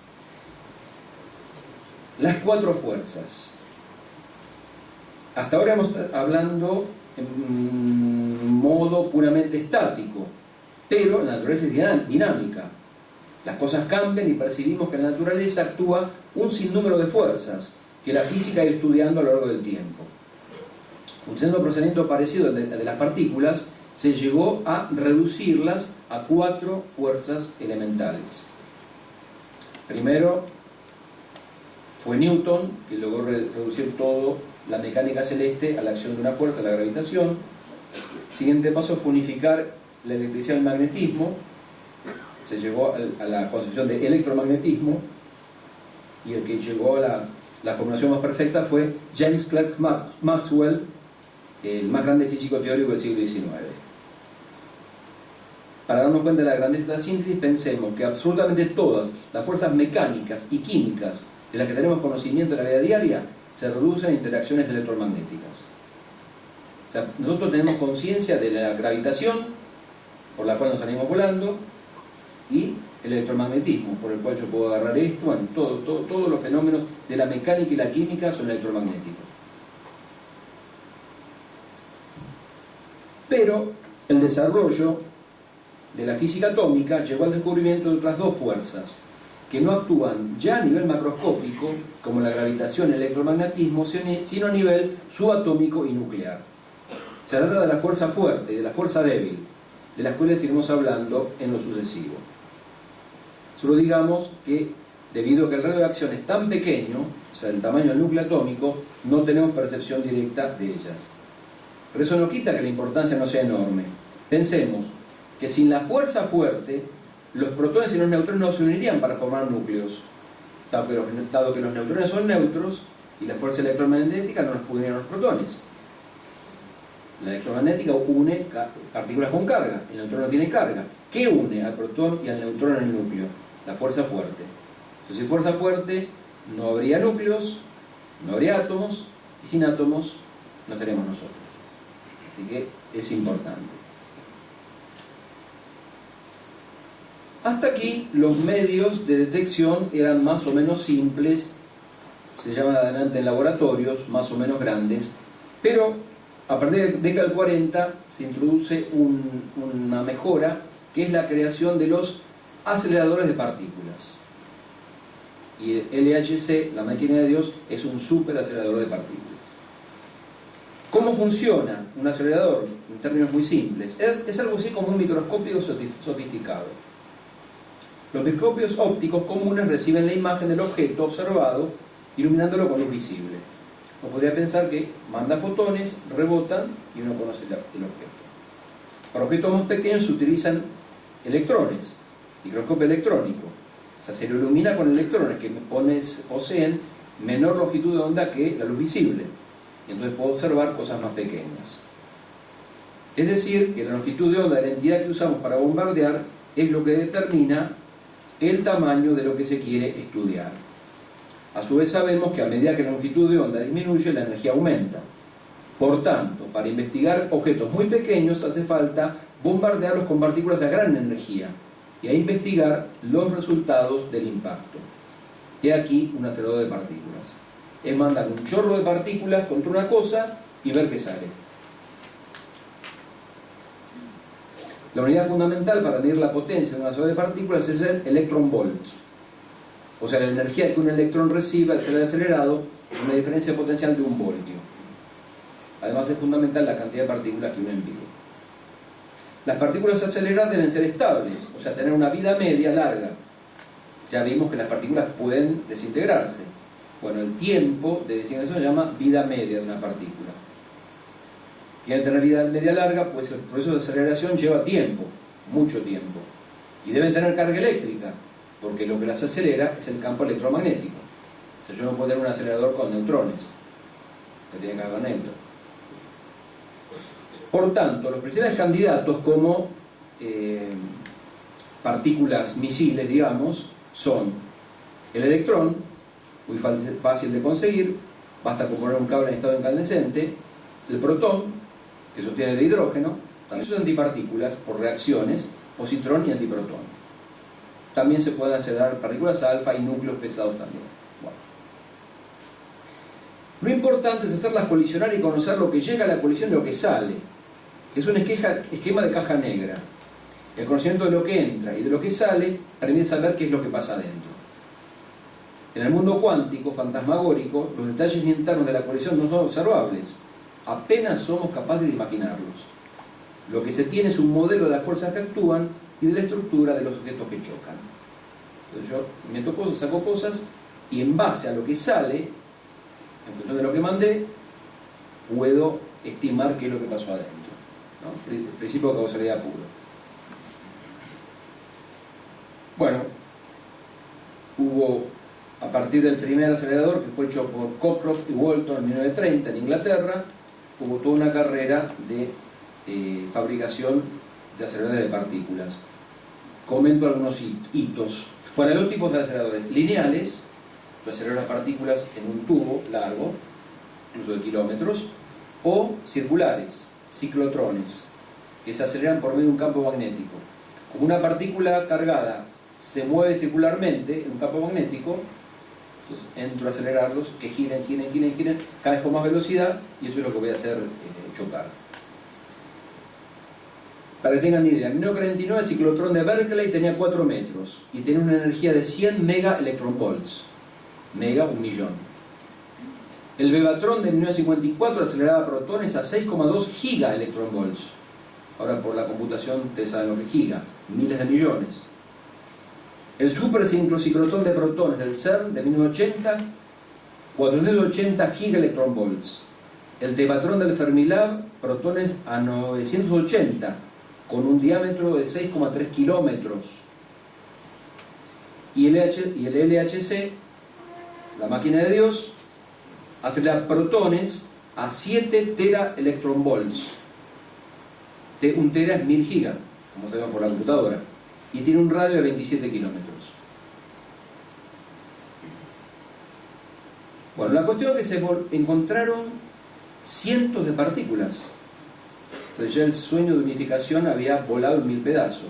Las cuatro fuerzas. Hasta ahora hemos estado hablando en modo puramente estático, pero la naturaleza es dinámica. Las cosas cambian y percibimos que en la naturaleza actúa un sinnúmero de fuerzas que la física ha ido estudiando a lo largo del tiempo. Usando un procedimiento parecido al de, de las partículas, se llegó a reducirlas a cuatro fuerzas elementales. Primero fue Newton, que logró reducir todo la mecánica celeste a la acción de una fuerza, la gravitación. El siguiente paso fue unificar la electricidad y el magnetismo. Se llegó a la concepción de electromagnetismo, y el que llegó a la, la formulación más perfecta fue James Clerk Maxwell, el más grande físico teórico del siglo diecinueve. para darnos cuenta de la grandeza de la síntesis, pensemos que absolutamente todas las fuerzas mecánicas y químicas de las que tenemos conocimiento en la vida diaria se reducen a interacciones electromagnéticas. O sea, nosotros tenemos conciencia de la gravitación, por la cual nos salimos volando, y el electromagnetismo, por el cual yo puedo agarrar esto. Bueno, todo, todo, todos los fenómenos de la mecánica y la química son electromagnéticos. Pero el desarrollo de la física atómica llegó al descubrimiento de otras dos fuerzas que no actúan ya a nivel macroscópico, como la gravitación y el electromagnetismo, sino a nivel subatómico y nuclear. Se trata de la fuerza fuerte y de la fuerza débil, de las cuales iremos hablando en lo sucesivo. Solo digamos que, debido a que el radio de acción es tan pequeño, o sea, el tamaño del núcleo atómico, no tenemos percepción directa de ellas. Pero eso no quita que la importancia no sea enorme. Pensemos que sin la fuerza fuerte, los protones y los neutrones no se unirían para formar núcleos, dado que los, dado que los neutrones son neutros y la fuerza electromagnética no nos unirían los protones. La electromagnética une partículas con carga, el neutrón no tiene carga. ¿Qué une al protón y al neutrón en el núcleo? La fuerza fuerte. Entonces, sin fuerza fuerte no habría núcleos, no habría átomos, y sin átomos no tenemos nosotros. Así que es importante. Hasta aquí los medios de detección eran más o menos simples, se llevan adelante en laboratorios más o menos grandes, pero a partir de la década del cuarenta se introduce un, una mejora, que es la creación de los aceleradores de partículas. Y el L H C, la máquina de Dios, es un superacelerador de partículas. ¿Cómo funciona un acelerador? En términos muy simples. Es algo así como un microscopio sofisticado. Los microscopios ópticos comunes reciben la imagen del objeto observado, iluminándolo con luz visible. Uno podría pensar que manda fotones, rebotan y uno conoce el objeto. Para objetos más pequeños se utilizan electrones, microscopio electrónico. O sea, se lo ilumina con electrones que poseen menor longitud de onda que la luz visible. Y entonces puedo observar cosas más pequeñas. Es decir, que la longitud de onda de la entidad que usamos para bombardear es lo que determina el tamaño de lo que se quiere estudiar. A su vez sabemos que a medida que la longitud de onda disminuye, la energía aumenta. Por tanto, para investigar objetos muy pequeños hace falta bombardearlos con partículas a gran energía y a investigar los resultados del impacto. He aquí un acelerador de partículas. Es mandar un chorro de partículas contra una cosa y ver qué sale. La unidad fundamental para medir la potencia de un acelerador de partículas es el electron volt. O sea, la energía que un electrón recibe al ser acelerado es una diferencia potencial de un voltio. Además es fundamental la cantidad de partículas que uno envía. Las partículas aceleradas deben ser estables, o sea, tener una vida media larga. Ya vimos que las partículas pueden desintegrarse. Bueno, el tiempo de desintegración se llama vida media de una partícula. Tiene que tener vida media larga, pues el proceso de aceleración lleva tiempo, mucho tiempo. Y deben tener carga eléctrica, porque lo que las acelera es el campo electromagnético. O sea, yo no puedo tener un acelerador con neutrones, que tienen carga neutra. Por tanto, los principales candidatos como eh, partículas misiles, digamos, son el electrón, muy fácil de conseguir, basta con poner un cable en estado incandescente, el protón, que sostiene de hidrógeno, también son antipartículas por reacciones, positrón y antiprotón. También se pueden acelerar partículas alfa y núcleos pesados también. Bueno. Lo importante es hacerlas colisionar y conocer lo que llega a la colisión y lo que sale. Es un esquema de caja negra. El conocimiento de lo que entra y de lo que sale permite saber qué es lo que pasa adentro. En el mundo cuántico, fantasmagórico, los detalles internos de la colisión no son observables. Apenas somos capaces de imaginarlos. Lo que se tiene es un modelo de las fuerzas que actúan y de la estructura de los objetos que chocan. Entonces yo meto cosas, saco cosas, y en base a lo que sale, en función de lo que mandé, puedo estimar qué es lo que pasó adentro, ¿no? El principio de causalidad puro. Bueno, hubo, a partir del primer acelerador, que fue hecho por Cockcroft y Walton en mil novecientos treinta en Inglaterra, hubo toda una carrera de eh, fabricación de aceleradores de partículas. Comento algunos hitos. Bueno, hay dos tipos de aceleradores: lineales, que aceleran las partículas en un tubo largo, incluso de kilómetros, o circulares, ciclotrones, que se aceleran por medio de un campo magnético. Como una partícula cargada se mueve circularmente en un campo magnético, entonces entro a acelerarlos, que giren, giren, giren, giren, cada vez con más velocidad, y eso es lo que voy a hacer eh, chocar. Para que tengan idea, en mil novecientos cuarenta y nueve el ciclotrón de Berkeley tenía cuatro metros y tenía una energía de cien mega electronvolts. Mega, un millón. El Bevatron de mil novecientos cincuenta y cuatro aceleraba protones a seis coma dos giga electronvolts. Ahora por la computación ustedes saben lo que es giga, miles de millones. El superciclotrón de protones del CERN de mil novecientos ochenta, cuatrocientos ochenta giga electronvolts. El Tevatron del Fermilab, protones a novecientos ochenta, con un diámetro de seis coma tres kilómetros. Y el, H, y el L H C, la máquina de Dios, acelera protones a siete tera electronvolts. Un tera es mil gigas, como sabemos por la computadora, y tiene un radio de veintisiete kilómetros. Bueno, la cuestión es que se encontraron cientos de partículas. Entonces ya el sueño de unificación había volado en mil pedazos.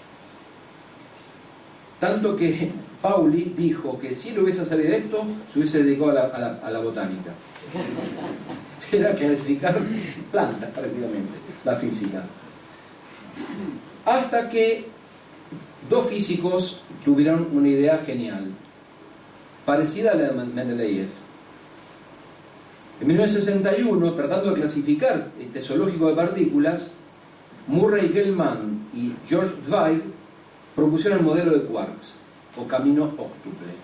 Tanto que Pauli dijo que si lo hubiese salido esto, se hubiese dedicado a la, a la, a la botánica. Era clasificar plantas prácticamente, la física. Hasta que dos físicos tuvieron una idea genial, parecida a la de Mendeleev. En mil novecientos sesenta y uno, tratando de clasificar este zoológico de partículas, Murray Gell-Mann y George Zweig propusieron el modelo de quarks, o camino óctuple.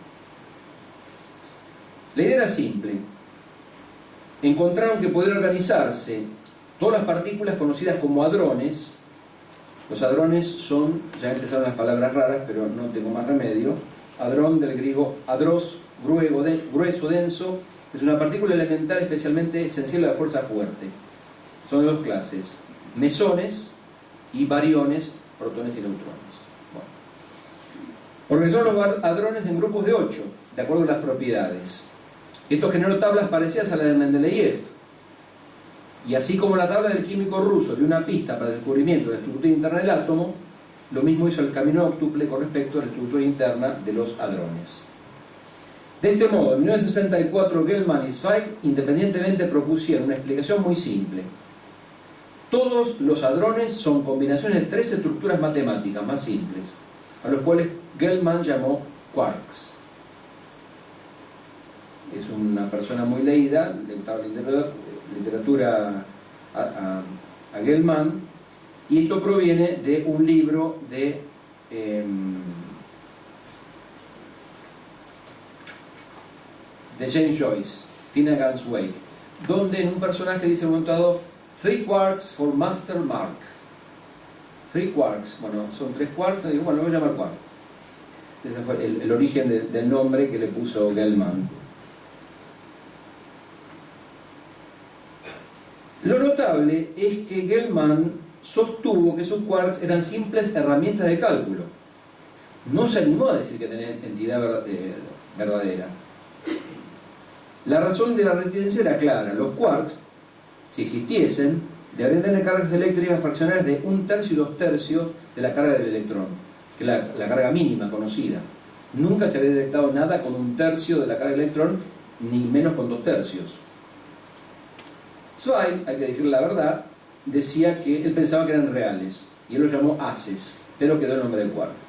La idea era simple. Encontraron que podían organizarse todas las partículas conocidas como hadrones. Los hadrones son, ya empezaron las palabras raras, pero no tengo más remedio. Hadrón, del griego hadros, grueso, denso, es una partícula elemental especialmente sensible a la fuerza fuerte. Son de dos clases: mesones y bariones, protones y neutrones. Bueno. Organizaron los hadrones en grupos de ocho, de acuerdo a las propiedades. Esto generó tablas parecidas a la de Mendeleev. Y así como la tabla del químico ruso dio una pista para el descubrimiento de la estructura interna del átomo, lo mismo hizo el camino óctuple con respecto a la estructura interna de los hadrones. De este modo, en mil novecientos sesenta y cuatro, Gell-Mann y Zweig independientemente propusieron una explicación muy simple. Todos los hadrones son combinaciones de tres estructuras matemáticas más simples, a los cuales Gell-Mann llamó quarks. Es una persona muy leída, le gustaba la literatura a, a, a Gell-Mann, y esto proviene de un libro de eh, de James Joyce, Finnegan's Wake, donde en un personaje dice un momento dado: three quarks for Master Mark. Three quarks, bueno, son tres quarks, y digo, bueno, lo voy a llamar quark. Ese fue el, el origen de, del nombre que le puso Gell-Mann. Lo notable es que Gell-Mann sostuvo que sus quarks eran simples herramientas de cálculo. No se animó a decir que tenían entidad verdadera. La razón de la resistencia era clara: los quarks, si existiesen, deberían tener cargas eléctricas fraccionarias de un tercio y dos tercios de la carga del electrón, que es la, la carga mínima conocida. Nunca se había detectado nada con un tercio de la carga del electrón, ni menos con dos tercios. Zweig, hay que decir la verdad, decía que él pensaba que eran reales, y él los llamó haces, pero quedó el nombre de quark.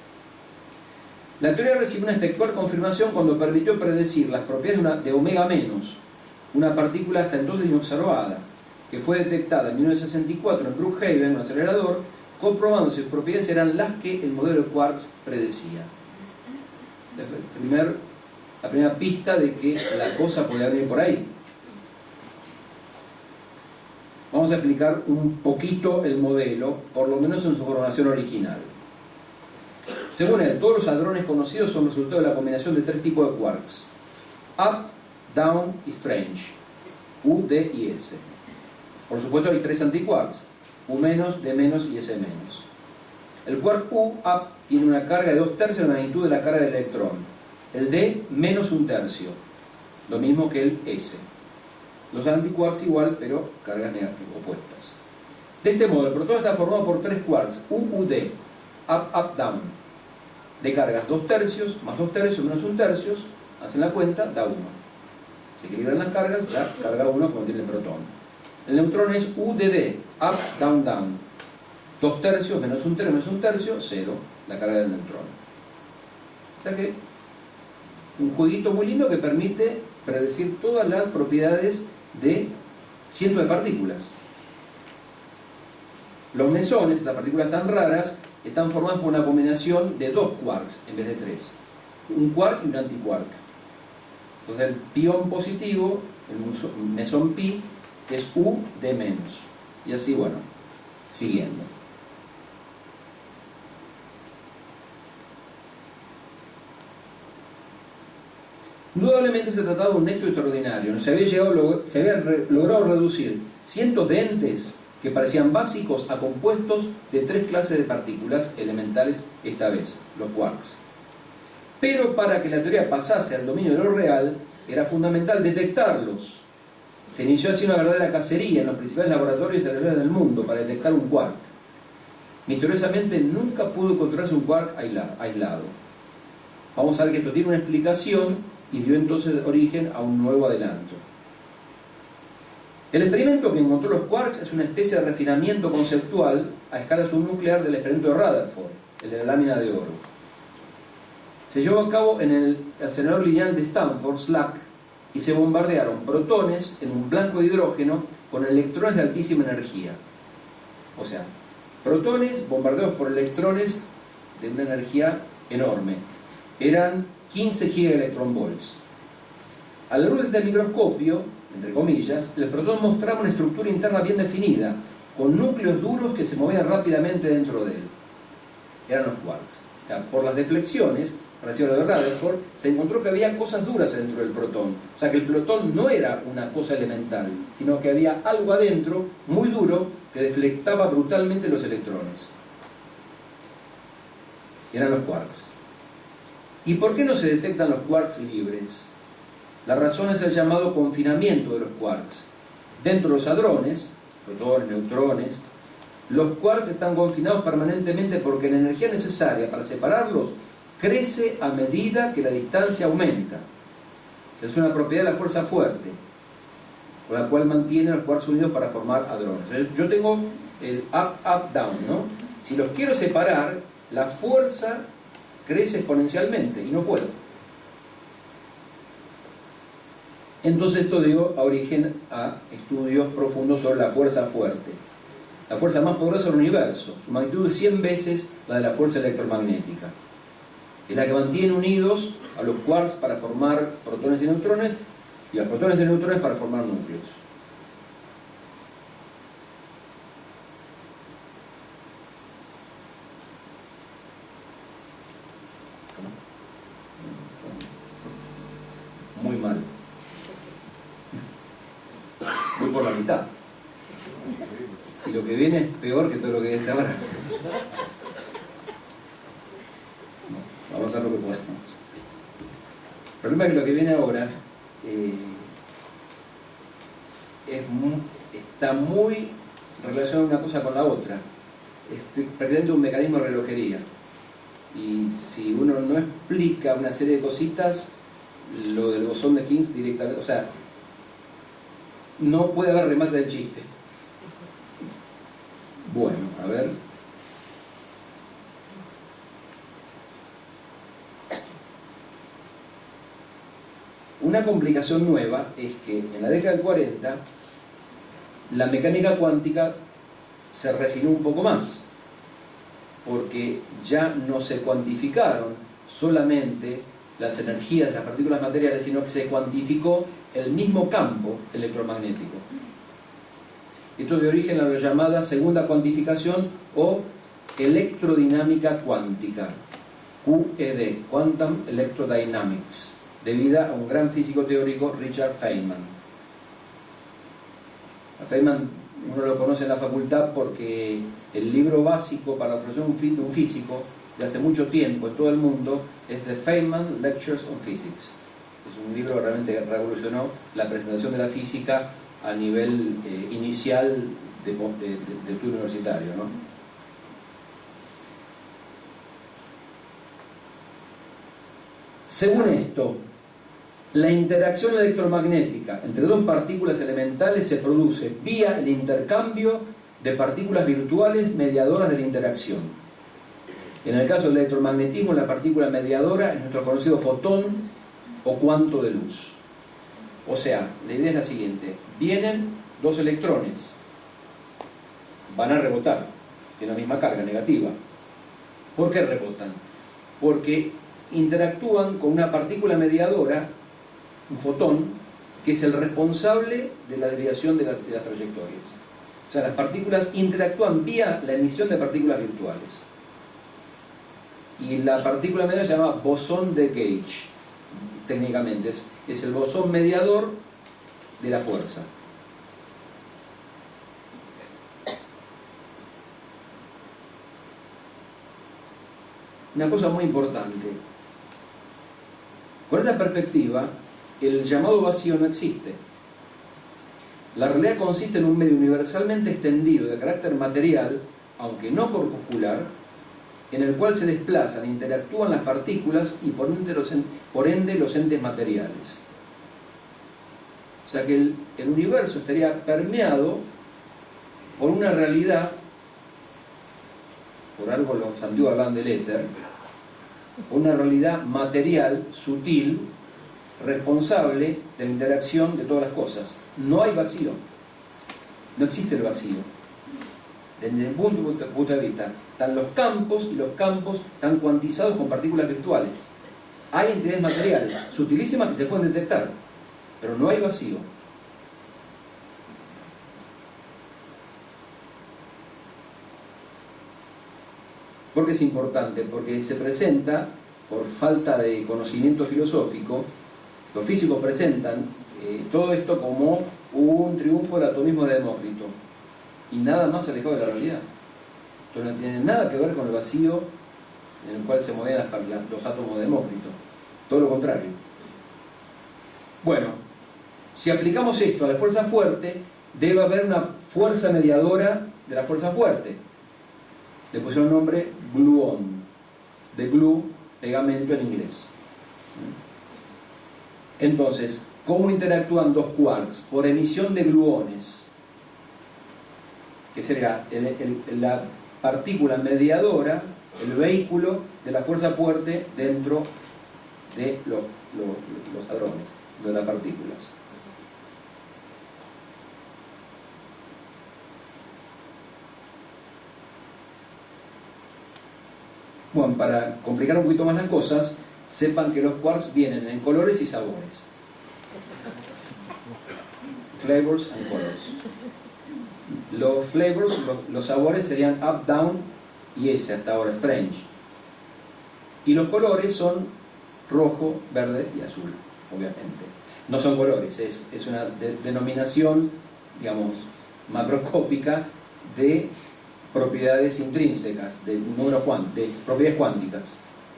La teoría recibió una espectacular confirmación cuando permitió predecir las propiedades de, una, de omega menos, una partícula hasta entonces inobservada, que fue detectada en mil novecientos sesenta y cuatro en Brookhaven, un acelerador, comprobando si sus propiedades eran las que el modelo de quarks predecía. La, primer, la primera pista de que la cosa podía venir por ahí. Vamos a explicar un poquito el modelo, por lo menos en su formación original. Según él, todos los hadrones conocidos son resultado de la combinación de tres tipos de quarks: up, down y strange, U, D y S. Por supuesto hay tres antiquarks: U menos, D menos y S menos. El quark U up tiene una carga de dos tercios de la magnitud de la carga del electrón. El D menos un tercio, lo mismo que el S. Los antiquarks igual, pero cargas negativas, opuestas. De este modo, el protón está formado por tres quarks, U, U, D, up, up, down, de cargas dos tercios, más dos tercios, menos un tercio, hacen la cuenta, da uno. Se equilibran las cargas, da carga uno como tiene el protón. El neutrón es U, D, D, up, down, down. dos tercios, menos un tercio, menos un tercio, cero, la carga del neutrón. O sea que, un jueguito muy lindo que permite predecir todas las propiedades de cientos de partículas. Los mesones, las partículas tan raras, están formadas por una combinación de dos quarks en vez de tres. Un quark y un antiquark. Entonces el pión positivo, el mesón pi, es U de menos. Y así, bueno, siguiendo. Indudablemente se trataba de un éxito extraordinario. Se había, llegado, se había re, logrado reducir cientos de entes que parecían básicos a compuestos de tres clases de partículas elementales, esta vez, los quarks. Pero para que la teoría pasase al dominio de lo real, era fundamental detectarlos. Se inició así una verdadera cacería en los principales laboratorios cerebrales del mundo para detectar un quark. Misteriosamente nunca pudo encontrarse un quark aislado. Vamos a ver que esto tiene una explicación y dio entonces origen a un nuevo adelanto. El experimento que encontró los quarks es una especie de refinamiento conceptual a escala subnuclear del experimento de Rutherford, el de la lámina de oro. Se llevó a cabo en el acelerador lineal de Stanford, SLAC, y se bombardearon protones en un blanco de hidrógeno con electrones de altísima energía. O sea, protones bombardeados por electrones de una energía enorme. Eran quince gigaelectronvolts. A la luz del microscopio, entre comillas, el protón mostraba una estructura interna bien definida, con núcleos duros que se movían rápidamente dentro de él. Eran los quarks. O sea, por las deflexiones, parecido a lo de Rutherford, se encontró que había cosas duras dentro del protón. O sea, que el protón no era una cosa elemental, sino que había algo adentro, muy duro, que deflectaba brutalmente los electrones. Eran los quarks. ¿Y por qué no se detectan los quarks libres? La razón es el llamado confinamiento de los quarks. Dentro de los hadrones, protones, neutrones, los quarks están confinados permanentemente porque la energía necesaria para separarlos crece a medida que la distancia aumenta. Es una propiedad de la fuerza fuerte, con la cual mantienen los quarks unidos para formar hadrones. Yo tengo el up, up, down, ¿no? Si los quiero separar, la fuerza crece exponencialmente y no puedo. Entonces esto dio origen a estudios profundos sobre la fuerza fuerte. La fuerza más poderosa del universo, su magnitud es cien veces la de la fuerza electromagnética. Es la que mantiene unidos a los quarks para formar protones y neutrones, y a los protones y neutrones para formar núcleos. Muy mal. Voy por la mitad. Y lo que viene es peor que todo lo que viene ahora. No, vamos a hacer lo que podemos. El problema es que lo que viene ahora eh, es muy, está muy relacionado una cosa con la otra. Es prácticamente un mecanismo de relojería. Y si uno no explica una serie de cositas, lo del bosón de Higgs directamente, o sea, no puede haber remate del chiste. Bueno, a ver. Una complicación nueva es que en la década del cuarenta la mecánica cuántica se refinó un poco más, porque ya no se cuantificaron solamente las energías de las partículas materiales, sino que se cuantificó el mismo campo electromagnético. Esto dio origen a la llamada segunda cuantificación o electrodinámica cuántica, Q E D, Quantum Electrodynamics, debida a un gran físico teórico, Richard Feynman. A Feynman uno lo conoce en la facultad porque el libro básico para la profesión de un físico de hace mucho tiempo en todo el mundo es The Feynman Lectures on Physics. Es un libro que realmente revolucionó la presentación de la física a nivel eh, inicial de, de, de, del estudio universitario, ¿no? Según esto, la interacción electromagnética entre dos partículas elementales se produce vía el intercambio de partículas virtuales mediadoras de la interacción. En el caso del electromagnetismo, la partícula mediadora es nuestro conocido fotón o cuanto de luz. O sea, la idea es la siguiente: vienen dos electrones, van a rebotar, tienen la misma carga negativa. ¿Por qué rebotan? Porque interactúan con una partícula mediadora, un fotón, que es el responsable de la desviación de, la, de las trayectorias. O sea, las partículas interactúan vía la emisión de partículas virtuales. Y la partícula mediadora se llama bosón de Gauge, técnicamente. Es, es el bosón mediador de la fuerza. Una cosa muy importante. Con esta perspectiva, el llamado vacío no existe. La realidad consiste en un medio universalmente extendido de carácter material, aunque no corpuscular, en el cual se desplazan e interactúan las partículas y por ende los, por ende los entes materiales. O sea que el, el universo estaría permeado por una realidad, por algo los antiguos hablan del éter, una realidad material, sutil, responsable de la interacción de todas las cosas. No hay vacío, no existe el vacío. Desde el punto de vista, están los campos y los campos están cuantizados con partículas virtuales. Hay entidades materiales sutilísimas que se pueden detectar, pero no hay vacío. ¿Por qué es importante? Porque se presenta, por falta de conocimiento filosófico, los físicos presentan eh, todo esto como un triunfo del atomismo de Demócrito y nada más alejado de la realidad. Esto no tiene nada que ver con el vacío en el cual se mueven las, los átomos de Demócrito, todo lo contrario. Bueno, si aplicamos esto a la fuerza fuerte, debe haber una fuerza mediadora de la fuerza fuerte. Le pusieron el nombre gluón, de glue, pegamento en inglés. Entonces, ¿cómo interactúan dos quarks? Por emisión de gluones, que sería el, el, la partícula mediadora, el vehículo de la fuerza fuerte dentro de lo, lo, los hadrones, de las partículas. Bueno, para complicar un poquito más las cosas, sepan que los quarks vienen en colores y sabores. Flavors and colors. Los flavors, los, los sabores serían up, down y ese hasta ahora, strange. Y los colores son rojo, verde y azul, obviamente. No son colores, es, es una de, denominación, digamos, macroscópica de propiedades intrínsecas, de números cuánticos, de propiedades cuánticas.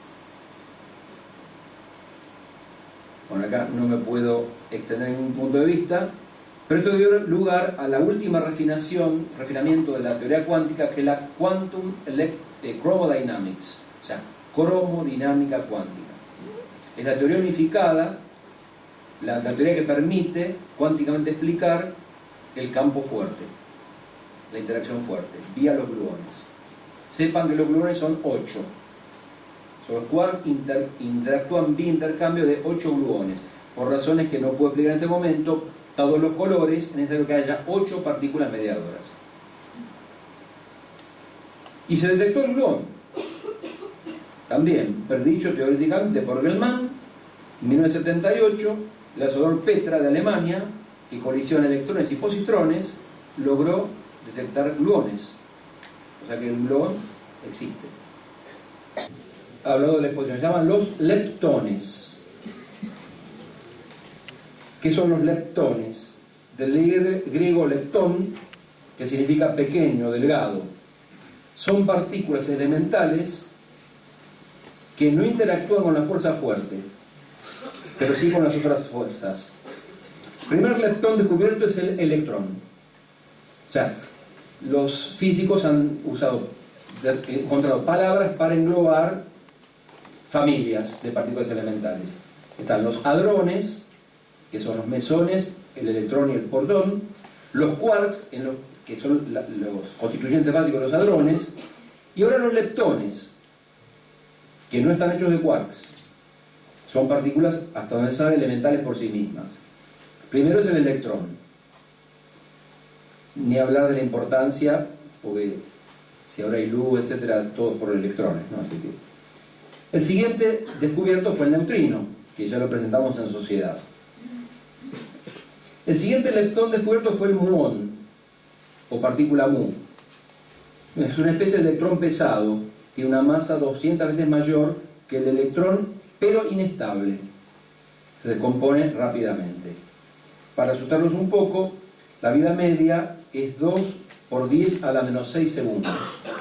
Bueno, acá no me puedo extender en ningún punto de vista, pero esto dio lugar a la última refinación, refinamiento de la teoría cuántica, que es la Quantum Chromodynamics, o sea, cromodinámica cuántica. Es la teoría unificada, la, la teoría que permite cuánticamente explicar el campo fuerte, la interacción fuerte, vía los gluones. Sepan que los gluones son ocho. So, los quarks inter, interactúan vía intercambio de ocho gluones. Por razones que no puedo explicar en este momento, dados los colores, es necesario que haya ocho partículas mediadoras. Y se detectó el gluón. También, predicho teóricamente por Gell-Mann, en mil novecientos setenta y ocho, el asador Petra de Alemania, que colisiona electrones y positrones, logró detectar gluones. O sea que el gluón existe. Ha hablado de la exposición, se llaman los leptones. ¿Qué son los leptones? Del griego leptón, que significa pequeño, delgado, son partículas elementales que no interactúan con la fuerza fuerte, pero sí con las otras fuerzas. El primer leptón descubierto es el electrón. O sea, los físicos han usado, encontrado palabras para englobar familias de partículas elementales. Están los hadrones, que son los mesones, el electrón y el protón, los quarks, en lo, que son la, los constituyentes básicos de los hadrones, y ahora los leptones, que no están hechos de quarks, son partículas, hasta donde se sabe, elementales por sí mismas. Primero es el electrón, ni hablar de la importancia, porque si ahora hay luz, etcétera, todo por electrones, ¿no? Así que el siguiente descubierto fue el neutrino, que ya lo presentamos en Sociedad. El siguiente leptón descubierto fue el muón, o partícula mu. Es una especie de electrón pesado, tiene una masa doscientas veces mayor que el electrón, pero inestable. Se descompone rápidamente. Para asustarlos un poco, la vida media es dos por diez a la menos seis segundos.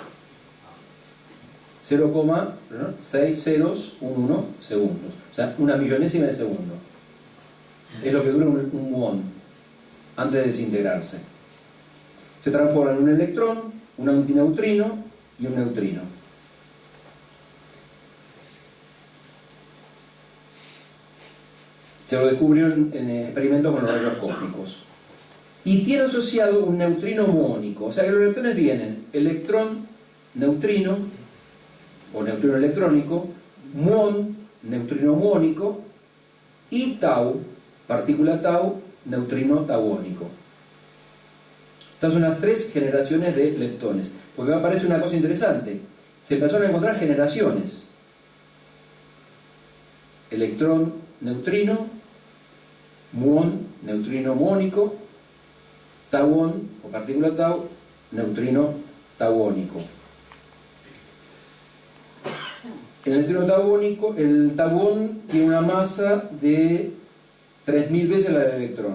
cero coma seis ceros uno segundos. O sea, una millonésima de segundo. Es lo que dura un, un muón antes de desintegrarse. Se transforma en un electrón, un antineutrino y un neutrino. Se lo descubrieron en experimentos con los rayos cósmicos. Y tiene asociado un neutrino muónico. O sea que los electrones vienen electrón, neutrino, o neutrino electrónico, muón, neutrino muónico, y tau, partícula tau, neutrino tauónico. Estas son las tres generaciones de leptones. Porque me parece una cosa interesante. Se empezaron a encontrar generaciones. Electrón, neutrino, muón, neutrino muónico, tauón, o partícula tau, neutrino tauónico. El neutrino tauónico, el tauón tiene una masa de tres mil veces la del electrón.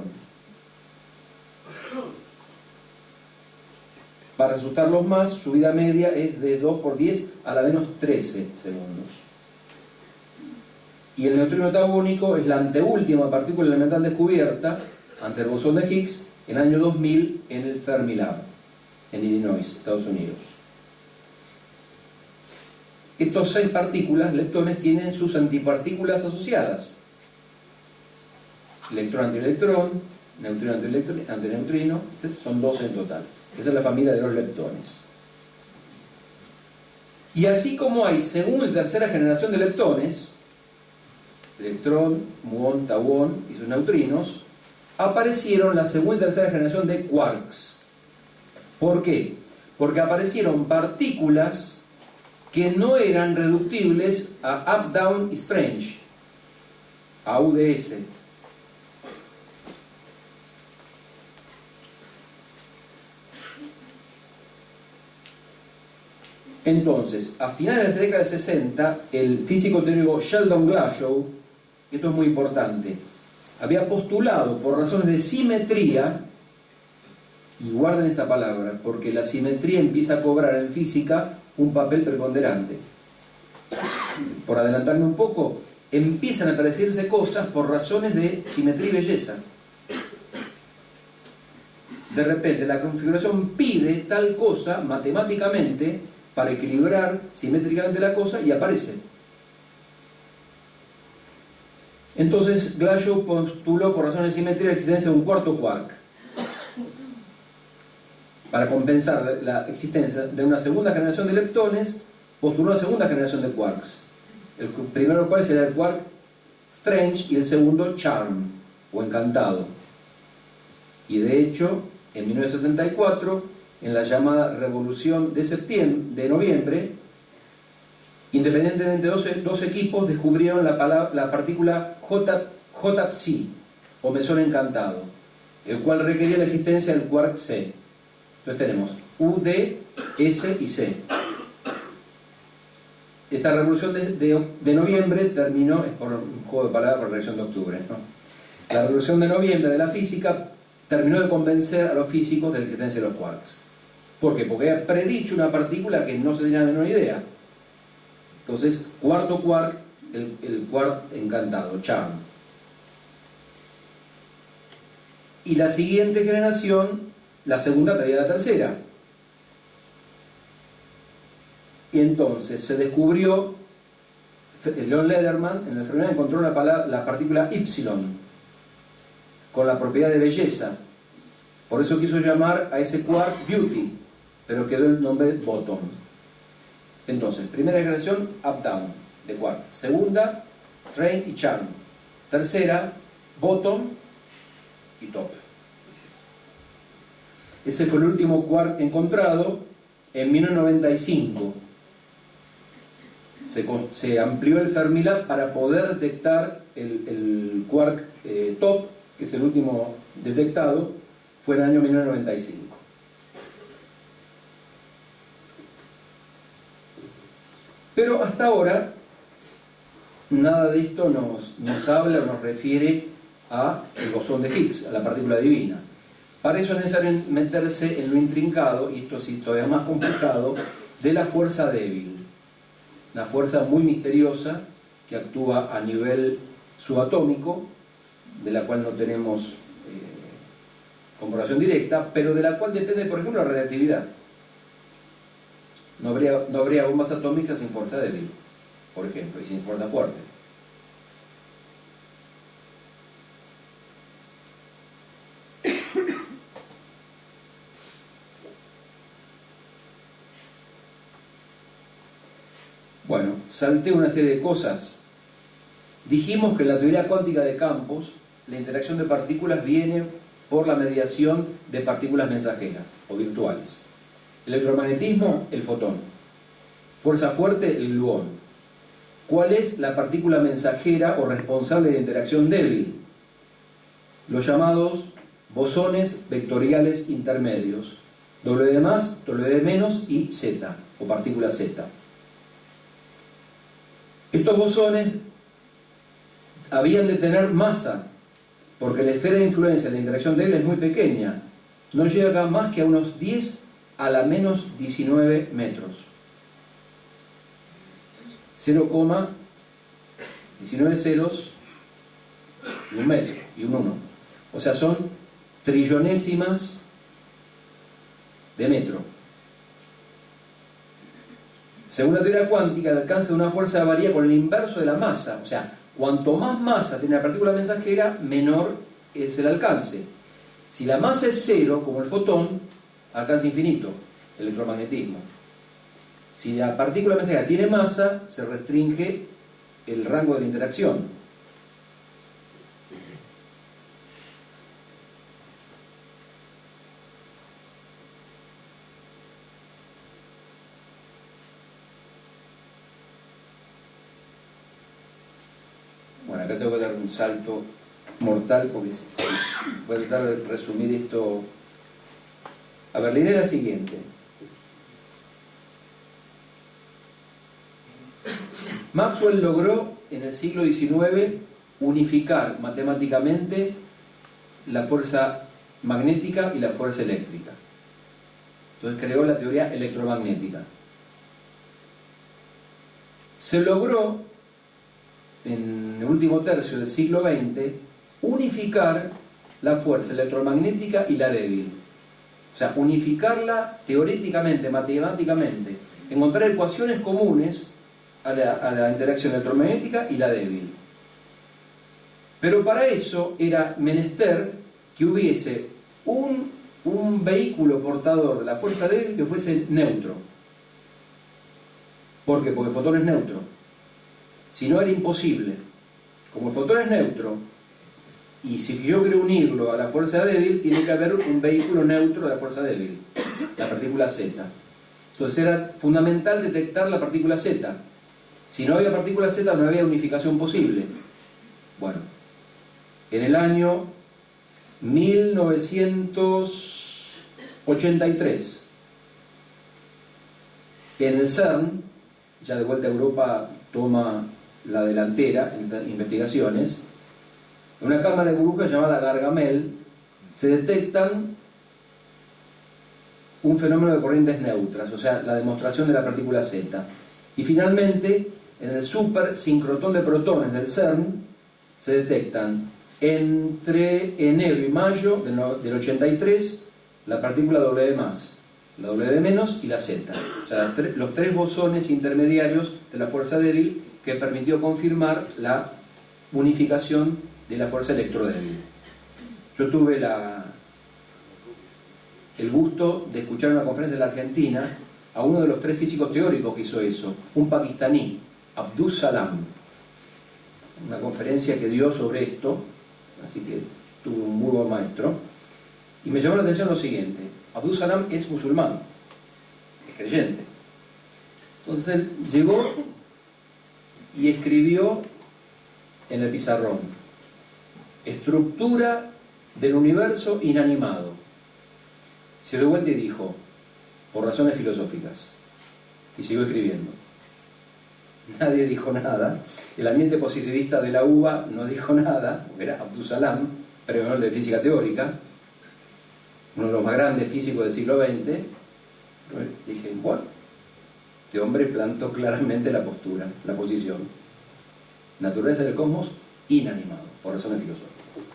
Para asustarlos más, su vida media es de dos por diez a la menos trece segundos. Y el neutrino tauónico es la anteúltima partícula elemental descubierta ante el bosón de Higgs en el año dos mil en el Fermilab, en Illinois, Estados Unidos. Estos seis partículas, leptones, tienen sus antipartículas asociadas. Electrón, antielectrón, neutrino, antineutrino, etcétera. Son doce en total. Esa es la familia de los leptones. Y así como hay segunda y tercera generación de leptones, electrón, muón, tauón y sus neutrinos, aparecieron la segunda y tercera generación de quarks. ¿Por qué? Porque aparecieron partículas que no eran reductibles a up, down y strange, a U D S. Entonces, a finales de la década de sesenta, el físico teórico Sheldon Glashow, esto es muy importante, había postulado por razones de simetría, y guarden esta palabra, porque la simetría empieza a cobrar en física un papel preponderante. Por adelantarme un poco, empiezan a aparecerse cosas por razones de simetría y belleza. De repente la configuración pide tal cosa matemáticamente para equilibrar simétricamente la cosa y aparece. Entonces Glashow postuló por razones de simetría la existencia de un cuarto quark para compensar la existencia de una segunda generación de leptones. Postuló una segunda generación de quarks, el primero de los cuales era el quark strange y el segundo charm o encantado. Y de hecho en mil novecientos setenta y cuatro, en la llamada revolución de septiembre, de noviembre, independientemente de dos, dos equipos descubrieron la, palabra, la partícula J, J Psi o mesón encantado, el cual requería la existencia del quark C. Entonces tenemos U, D, S y C. Esta revolución de, de, de noviembre terminó, es por un juego de palabras por la reacción de octubre, ¿no? La revolución de noviembre de la física terminó de convencer a los físicos de la existencia de los quarks. ¿Por qué? Porque había predicho una partícula que no se tenía la menor idea. Entonces, cuarto quark, el, el quark encantado, Charm. Y la siguiente generación, la segunda traía la tercera. Y entonces se descubrió, Leon Lederman en la enfermedad encontró la, palabra, la partícula Ipsilon, con la propiedad de belleza. Por eso quiso llamar a ese quark Beauty, pero quedó el nombre Bottom. Entonces, primera generación, Up-Down, de quarks. Segunda, Strain y Charm. Tercera, Bottom y Top. Ese fue el último quark encontrado en mil novecientos noventa y cinco. Se, se amplió el Fermilab para poder detectar el, el quark eh, Top, que es el último detectado, fue en el año mil novecientos noventa y cinco. Pero hasta ahora, nada de esto nos, nos habla o nos refiere al bosón de Higgs, a la partícula divina. Para eso es necesario meterse en lo intrincado, y esto sí todavía más complicado, de la fuerza débil. Una fuerza muy misteriosa que actúa a nivel subatómico, de la cual no tenemos eh, comprobación directa, pero de la cual depende, por ejemplo, la radiactividad. No habría, no habría bombas atómicas sin fuerza débil, por ejemplo, y sin fuerza fuerte. Bueno, salté una serie de cosas. Dijimos que en la teoría cuántica de campos, la interacción de partículas viene por la mediación de partículas mensajeras o virtuales. Electromagnetismo, el fotón. Fuerza fuerte, el gluón. ¿Cuál es la partícula mensajera o responsable de interacción débil? Los llamados bosones vectoriales intermedios, W más, W menos y Z, o partícula Z. Estos bosones habían de tener masa, porque la esfera de influencia de la interacción débil es muy pequeña, no llega más que a unos diez a la menos diecinueve metros. cero coma diecinueve ceros y un metro y un uno. O sea, son trillonésimas de metro. Según la teoría cuántica, el alcance de una fuerza varía con el inverso de la masa. O sea, cuanto más masa tiene la partícula mensajera, menor es el alcance. Si la masa es cero, como el fotón, alcance infinito, electromagnetismo. Si la partícula mensajera tiene masa, se restringe el rango de la interacción. Bueno, acá tengo que dar un salto mortal porque voy a tratar de resumir esto. A ver, la idea es la siguiente. Maxwell logró en el siglo diecinueve unificar matemáticamente la fuerza magnética y la fuerza eléctrica. Entonces creó la teoría electromagnética. Se logró en el último tercio del siglo veinte unificar la fuerza electromagnética y la débil. O sea, unificarla teóricamente, matemáticamente, encontrar ecuaciones comunes a la, a la interacción electromagnética y la débil. Pero para eso era menester que hubiese un, un vehículo portador de la fuerza débil que fuese neutro. ¿Por qué? Porque el fotón es neutro. Si no, era imposible. Como el fotón es neutro, y si yo quiero unirlo a la fuerza débil, tiene que haber un vehículo neutro de la fuerza débil, la partícula Z. Entonces era fundamental detectar la partícula Z. Si no había partícula Z, no había unificación posible. Bueno, en el año mil novecientos ochenta y tres, en el CERN, ya de vuelta a Europa toma la delantera en las investigaciones, una cámara de burbujas llamada Gargamel se detectan un fenómeno de corrientes neutras, o sea, la demostración de la partícula Z. Y finalmente, en el supersincrotón de protones del CERN, se detectan entre enero y mayo del ochenta y tres la partícula W más, la W menos y la Z. O sea, los tres bosones intermediarios de la fuerza débil que permitió confirmar la unificación de la fuerza electrodébil. Yo tuve la, el gusto de escuchar en una conferencia en la Argentina a uno de los tres físicos teóricos que hizo eso, un pakistaní, Abdus Salam, una conferencia que dio sobre esto, así que tuvo un muy buen maestro, y me llamó la atención lo siguiente: Abdus Salam es musulmán, es creyente. Entonces él llegó y escribió en el pizarrón: estructura del universo inanimado. Se dio vuelta y dijo: por razones filosóficas. Y siguió escribiendo. Nadie dijo nada. El ambiente positivista de la U B A no dijo nada, era Abdus Salam, premio Nobel de física teórica, uno de los más grandes físicos del siglo veinte. Dije, bueno, este hombre plantó claramente la postura, la posición. Naturaleza del cosmos inanimado, por razones filosóficas.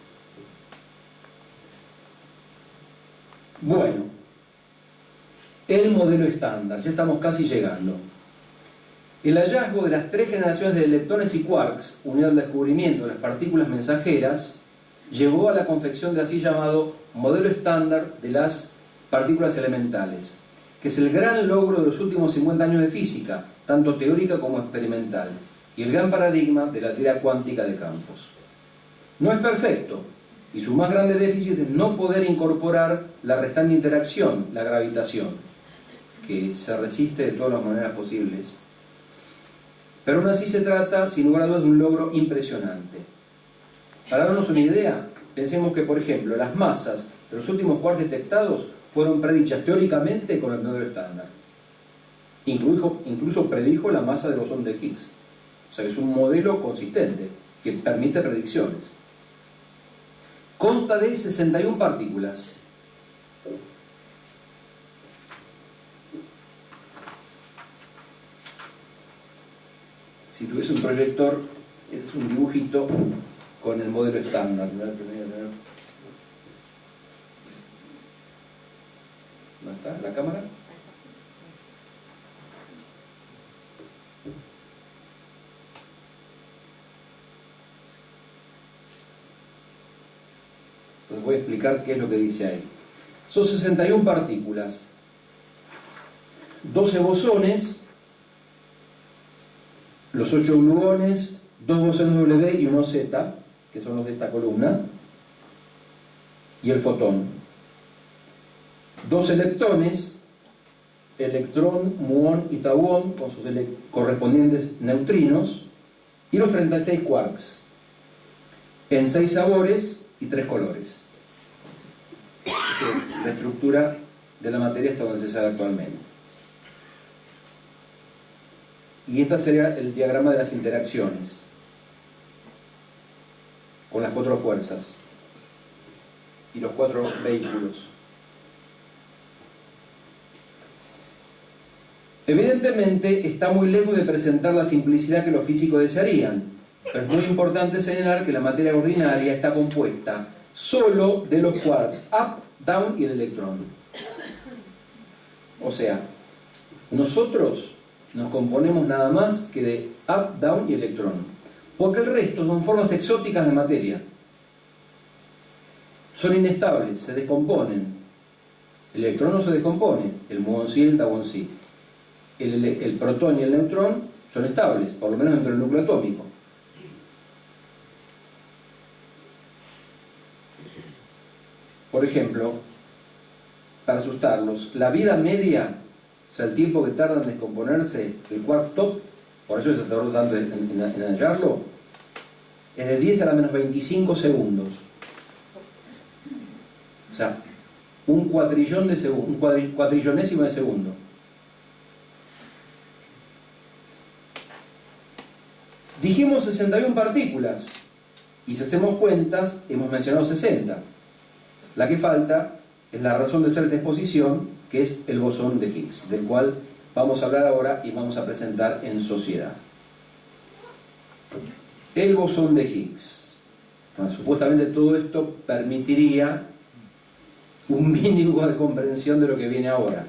Bueno, el modelo estándar, ya estamos casi llegando. El hallazgo de las tres generaciones de leptones y quarks, unido al descubrimiento de las partículas mensajeras, llevó a la confección del así llamado modelo estándar de las partículas elementales, que es el gran logro de los últimos cincuenta años de física, tanto teórica como experimental, y el gran paradigma de la teoría cuántica de campos. No es perfecto, y su más grande déficit es no poder incorporar la restante interacción, la gravitación, que se resiste de todas las maneras posibles. Pero aún así se trata, sin lugar a dudas, de un logro impresionante. Para darnos una idea, pensemos que, por ejemplo, las masas de los últimos quarks detectados fueron predichas teóricamente con el modelo estándar. Incluso, incluso predijo la masa del bosón de Higgs. O sea que es un modelo consistente que permite predicciones. Consta de sesenta y una partículas. Si tuviese un proyector, es un dibujito con el modelo estándar. ¿Dónde está la cámara? Entonces voy a explicar qué es lo que dice ahí. Son sesenta y una partículas, doce bosones, los ocho gluones, dos bosones W y uno Z, que son los de esta columna, y el fotón. doce leptones, electrón, muón y tauón, con sus correspondientes neutrinos, y los treinta y seis quarks, en seis sabores y tres colores. La estructura de la materia hasta donde se sabe actualmente. Y este sería el diagrama de las interacciones con las cuatro fuerzas y los cuatro vehículos. Evidentemente está muy lejos de presentar la simplicidad que los físicos desearían, pero es muy importante señalar que la materia ordinaria está compuesta solo de los quarks up, down y el electrón. O sea, nosotros nos componemos nada más que de up, down y electrón, porque el resto son formas exóticas de materia. Son inestables, se descomponen. El electrón no se descompone, el muón sí y el tauón sí. El, el protón y el neutrón son estables, por lo menos dentro del núcleo atómico. Por ejemplo, para asustarlos, la vida media, o sea, el tiempo que tarda en descomponerse el quark top, por eso se tardó tanto en, en, en hallarlo, es de diez a la menos veinticinco segundos. O sea, un cuatrillón de segundo, un cuadri, cuatrillonésimo de segundo. Dijimos sesenta y una partículas, y si hacemos cuentas, hemos mencionado sesenta. La que falta es la razón de ser de exposición, que es el bosón de Higgs, del cual vamos a hablar ahora y vamos a presentar en sociedad. El bosón de Higgs. Bueno, supuestamente todo esto permitiría un mínimo de comprensión de lo que viene ahora.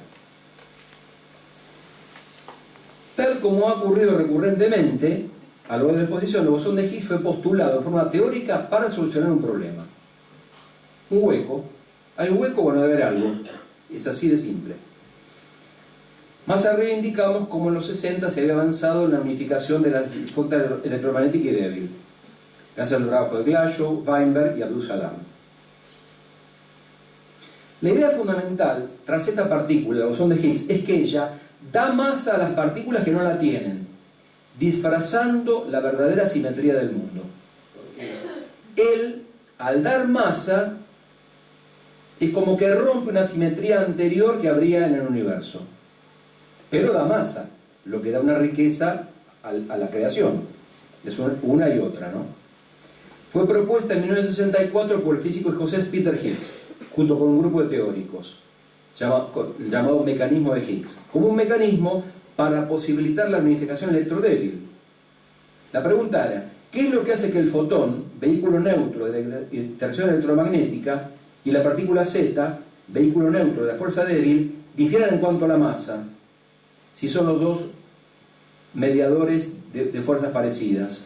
Tal como ha ocurrido recurrentemente, a lo largo de la exposición, el bosón de Higgs fue postulado de forma teórica para solucionar un problema. Un hueco. Hay un hueco, bueno, debe haber algo. Es así de simple. Más arriba indicamos cómo en los sesenta se había avanzado en la unificación de la fuerza electromagnética y débil, gracias al trabajo de Glashow, Weinberg y Abdus Salam. La idea fundamental tras esta partícula, el bosón de Higgs, es que ella da masa a las partículas que no la tienen, disfrazando la verdadera simetría del mundo. Él, al dar masa, es como que rompe una simetría anterior que habría en el universo. Pero da masa, lo que da una riqueza a la creación. Es una y otra, ¿no? Fue propuesta en mil novecientos sesenta y cuatro por el físico escocés Peter Higgs, junto con un grupo de teóricos, llamado, llamado mecanismo de Higgs, como un mecanismo para posibilitar la unificación electrodébil. La pregunta era, ¿qué es lo que hace que el fotón, vehículo neutro de la interacción electromagnética, y la partícula Z, vehículo neutro de la fuerza débil, difieran en cuanto a la masa, si son los dos mediadores de, de fuerzas parecidas?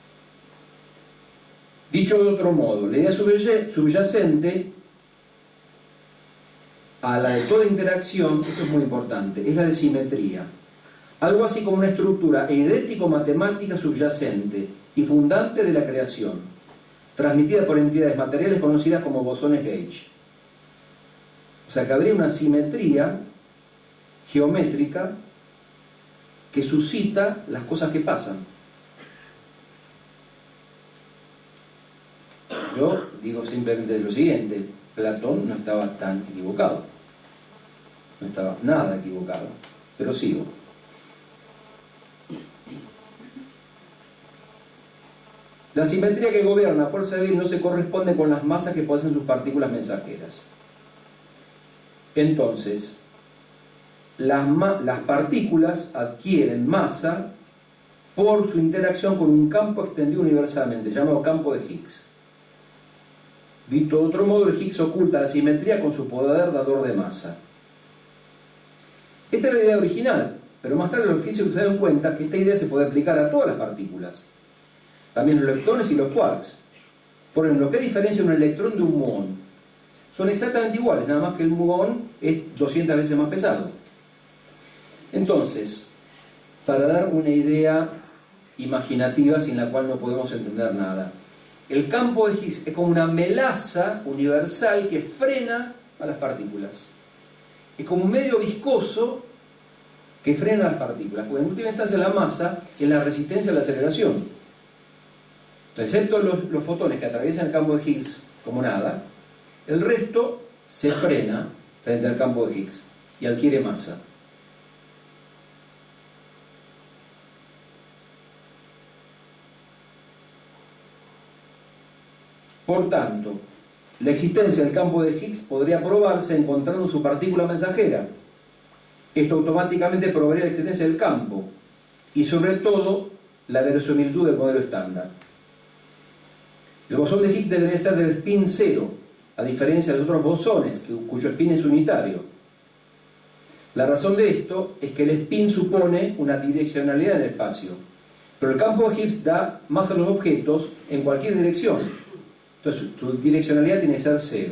Dicho de otro modo, la idea subyacente a la de toda interacción, esto es muy importante, es la de simetría. Algo así como una estructura eidético-matemática subyacente y fundante de la creación, transmitida por entidades materiales conocidas como bosones Gauge. O sea que habría una simetría geométrica que suscita las cosas que pasan. Yo digo simplemente lo siguiente, Platón no estaba tan equivocado, no estaba nada equivocado, pero sigo. La simetría que gobierna la fuerza débil no se corresponde con las masas que poseen sus partículas mensajeras. Entonces, las, las partículas adquieren masa por su interacción con un campo extendido universalmente, llamado campo de Higgs. Visto de otro modo, el Higgs oculta la simetría con su poder dador de masa. Esta es la idea original, pero más tarde los físicos se dan cuenta que esta idea se puede aplicar a todas las partículas, también los leptones y los quarks. Por ejemplo, ¿qué diferencia un electrón de un muón? Son exactamente iguales, nada más que el muón es doscientas veces más pesado. Entonces, para dar una idea imaginativa sin la cual no podemos entender nada, el campo de Higgs es como una melaza universal que frena a las partículas. Es como un medio viscoso que frena a las partículas, porque en última instancia la masa es la resistencia a la aceleración. Entonces, excepto los, los fotones que atraviesan el campo de Higgs como nada, el resto se frena frente al campo de Higgs y adquiere masa. Por tanto, la existencia del campo de Higgs podría probarse encontrando su partícula mensajera. Esto automáticamente probaría la existencia del campo y sobre todo la verosimilitud del modelo estándar. El bosón de Higgs debería ser de spin cero, a diferencia de los otros bosones cuyo spin es unitario. La razón de esto es que el spin supone una direccionalidad en el espacio, pero el campo de Higgs da masa a los objetos en cualquier dirección. Entonces su direccionalidad tiene que ser cero.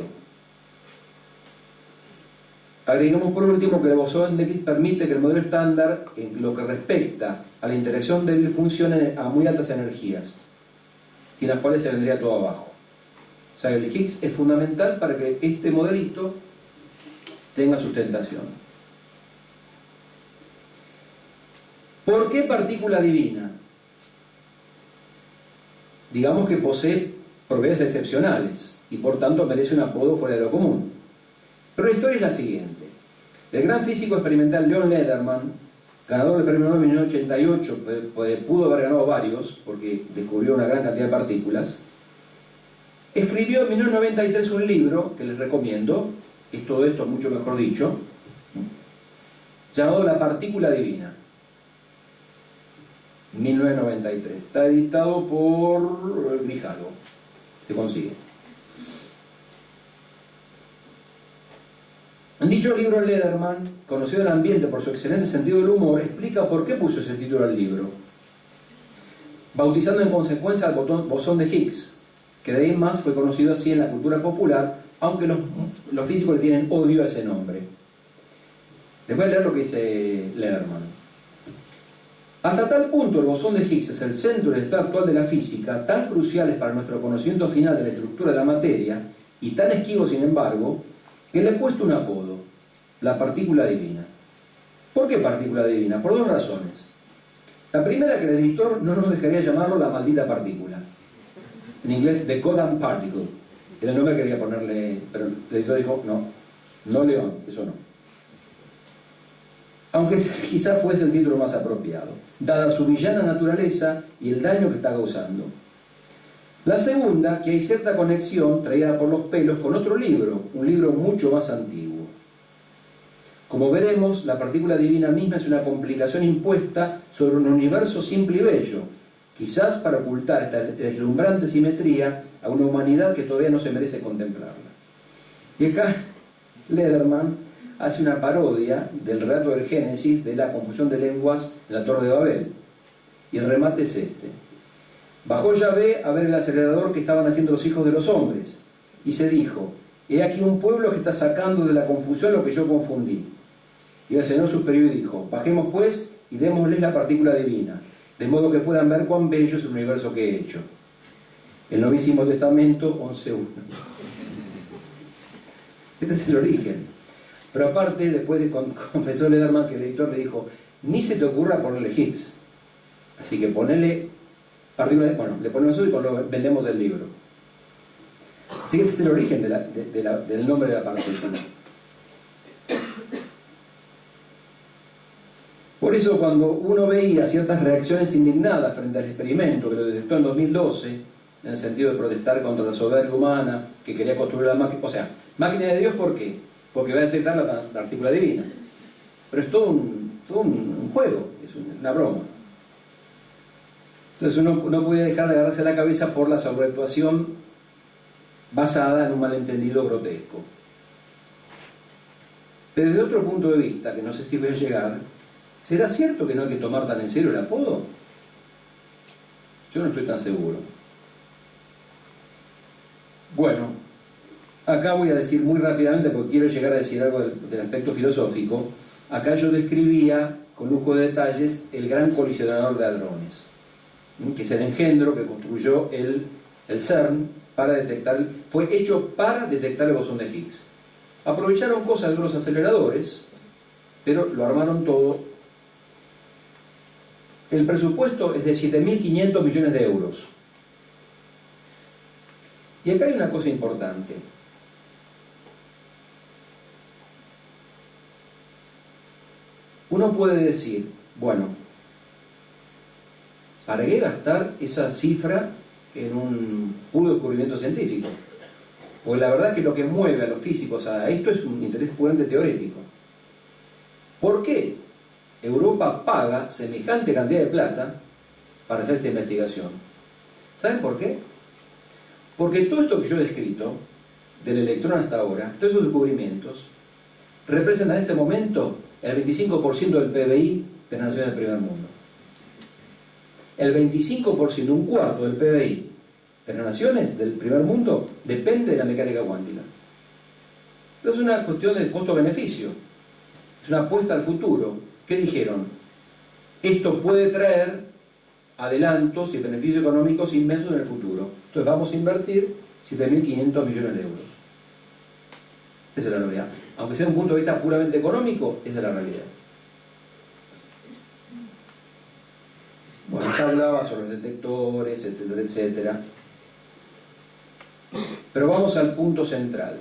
Agregamos por último que el bosón de Higgs permite que el modelo estándar, en lo que respecta a la interacción débil, funcione a muy altas energías, sin las cuales se vendría todo abajo. O sea, el Higgs es fundamental para que este modelito tenga sustentación. ¿Por qué partícula divina? Digamos que posee propiedades excepcionales y por tanto merece un apodo fuera de lo común. Pero la historia es la siguiente. El gran físico experimental Leon Lederman, ganador del premio Nobel en mil novecientos ochenta y ocho, pudo haber ganado varios porque descubrió una gran cantidad de partículas, Escribió en mil novecientos noventa y tres un libro que les recomiendo, es todo esto mucho mejor dicho, llamado La Partícula Divina. mil novecientos noventa y tres. Está editado por Grijalvo. Se consigue. En dicho libro, Lederman, conocido en el ambiente por su excelente sentido del humor, explica por qué puso ese título al libro, bautizando en consecuencia al botón, bosón de Higgs, que de ahí en más fue conocido así en la cultura popular, aunque los, los físicos le tienen odio a ese nombre. Les voy a leer lo que dice Lederman. Hasta tal punto el bosón de Higgs es el centro del estado actual de la física, tan cruciales para nuestro conocimiento final de la estructura de la materia, y tan esquivo sin embargo, que le he puesto un apodo, la partícula divina. ¿Por qué partícula divina? Por dos razones. La primera, que el editor no nos dejaría llamarlo la maldita partícula. En inglés, the goddamn particle. Era el nombre que quería ponerle, pero el editor dijo, no, no León, eso no. Aunque quizás fuese el título más apropiado, dada su villana naturaleza y el daño que está causando. La segunda, que hay cierta conexión, traída por los pelos, con otro libro, un libro mucho más antiguo. Como veremos, la partícula divina misma es una complicación impuesta sobre un universo simple y bello, quizás para ocultar esta deslumbrante simetría a una humanidad que todavía no se merece contemplarla. Y acá Lederman hace una parodia del relato del Génesis de la confusión de lenguas en la Torre de Babel. Y el remate es este. Bajó Yahvé a ver el acelerador que estaban haciendo los hijos de los hombres, y se dijo, he aquí un pueblo que está sacando de la confusión lo que yo confundí. Y el Señor superior dijo, bajemos pues y démosles la partícula divina, de modo que puedan ver cuán bello es el universo que he hecho. El Novísimo Testamento once uno. Este es el origen. Pero aparte, después de confesó Lederman que el editor le dijo, ni se te ocurra ponerle Higgs. Así que ponele partícula, bueno, le ponemos eso y lo vendemos el libro. Así que este es el origen de la, de, de la, del nombre de la partícula. Por eso cuando uno veía ciertas reacciones indignadas frente al experimento que lo detectó en dos mil doce, en el sentido de protestar contra la soberbia humana que quería construir la máquina, o sea, máquina de Dios, ¿por qué? Porque va a detectar la partícula divina. Pero es todo un, todo un, un juego, es una broma. Entonces uno no puede dejar de agarrarse la cabeza por la sobreactuación basada en un malentendido grotesco. Pero desde otro punto de vista, que no sé si voy a llegar, ¿será cierto que no hay que tomar tan en serio el apodo? Yo no estoy tan seguro. Bueno, acá voy a decir muy rápidamente, porque quiero llegar a decir algo del, del aspecto filosófico. Acá yo describía, con lujo de detalles, el gran colisionador de hadrones, que es el engendro que construyó el, el CERN para detectar, fue hecho para detectar el bosón de Higgs. Aprovecharon cosas de los aceleradores, pero lo armaron todo. El presupuesto es de siete mil quinientos millones de euros. Y acá hay una cosa importante. Uno puede decir, bueno, ¿para qué gastar esa cifra en un puro descubrimiento científico? Porque la verdad es que lo que mueve a los físicos a esto es un interés puramente teórico. ¿Por qué Europa paga semejante cantidad de plata para hacer esta investigación? ¿Saben por qué? Porque todo esto que yo he descrito, del electrón hasta ahora, todos esos descubrimientos, representan en este momento el veinticinco por ciento del P B I de las naciones del primer mundo. El veinticinco por ciento, un cuarto del P B I de las naciones del primer mundo, depende de la mecánica cuántica. Entonces es una cuestión de costo-beneficio. Es una apuesta al futuro. ¿Qué dijeron? Esto puede traer adelantos y beneficios económicos inmensos en el futuro. Entonces vamos a invertir siete mil quinientos millones de euros. Esa es la realidad. Aunque sea un punto de vista puramente económico, esa es la realidad. Bueno, ya hablaba sobre los detectores, etcétera, etcétera. Pero vamos al punto central.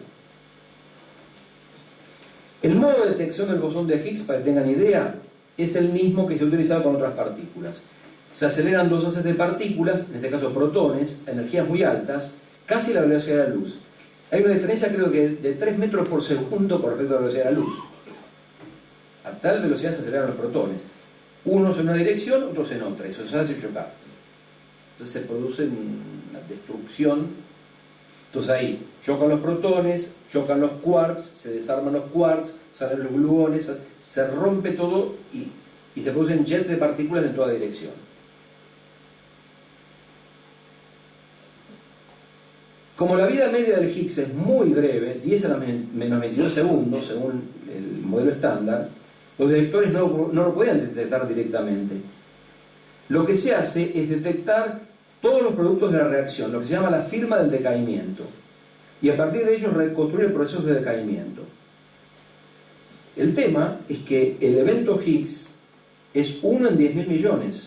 El modo de detección del bosón de Higgs, para que tengan idea, es el mismo que se ha utilizado con otras partículas. Se aceleran dos haces de partículas, en este caso protones, a energías muy altas, casi la velocidad de la luz. Hay una diferencia, creo que de tres metros por segundo con respecto a la velocidad de la luz. A tal velocidad se aceleran los protones. Unos en una dirección, otros en otra, y eso se hace chocar. Entonces se produce una destrucción. Entonces ahí chocan los protones, chocan los quarks, se desarman los quarks, salen los gluones, se rompe todo y, y se producen jets de partículas en toda dirección. Como la vida media del Higgs es muy breve, diez a la menos veintidós segundos, según el modelo estándar, los detectores no, no lo pueden detectar directamente. Lo que se hace es detectar todos los productos de la reacción, lo que se llama la firma del decaimiento, y a partir de ellos reconstruir el proceso de decaimiento. El tema es que el evento Higgs es uno en diez mil millones.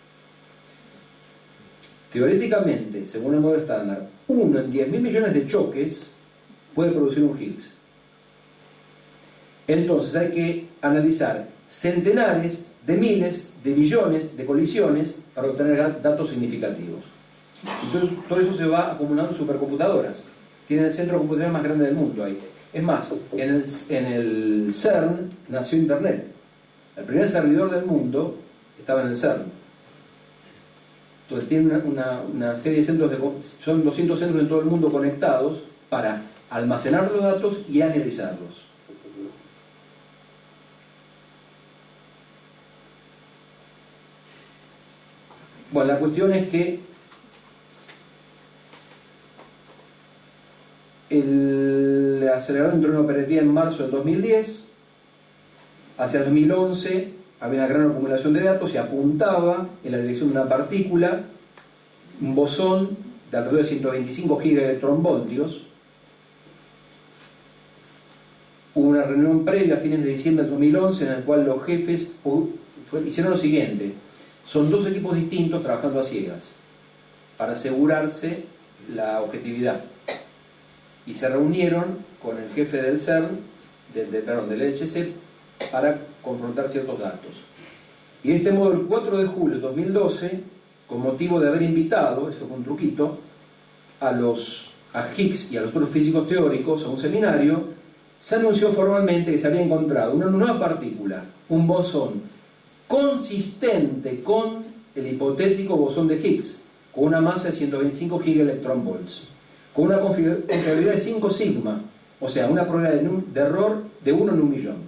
Teóricamente, según el modelo estándar, uno en diez mil millones de choques puede producir un Higgs. Entonces hay que analizar centenares de miles de billones de colisiones para obtener datos significativos. Entonces todo eso se va acumulando en supercomputadoras. Tienen el centro computacional más grande del mundo ahí. Es más, en el, en el CERN nació Internet. El primer servidor del mundo estaba en el CERN. Entonces tienen una, una, una serie de centros, de, son doscientos centros en todo el mundo conectados para almacenar los datos y analizarlos. Bueno, la cuestión es que el acelerador entró en operativa en marzo del dos mil diez. Hacia el dos mil once había una gran acumulación de datos y apuntaba en la dirección de una partícula, un bosón de alrededor de ciento veinticinco gigaelectronvoltios. Hubo una reunión previa a fines de diciembre del dos mil once en la cual los jefes fue, hicieron lo siguiente. Son dos equipos distintos trabajando a ciegas para asegurarse la objetividad. Y se reunieron con el jefe del CERN, de, de, perdón, del L H C, para confrontar ciertos datos. Y de este modo, el cuatro de julio de dos mil doce, con motivo de haber invitado, eso fue un truquito, a, los, a Higgs y a los otros físicos teóricos a un seminario, se anunció formalmente que se había encontrado una nueva partícula, un bosón, consistente con el hipotético bosón de Higgs, con una masa de ciento veinticinco gigaelectronvolts, con una confiabilidad de cinco sigma, o sea, una probabilidad de, de error de uno en un millón.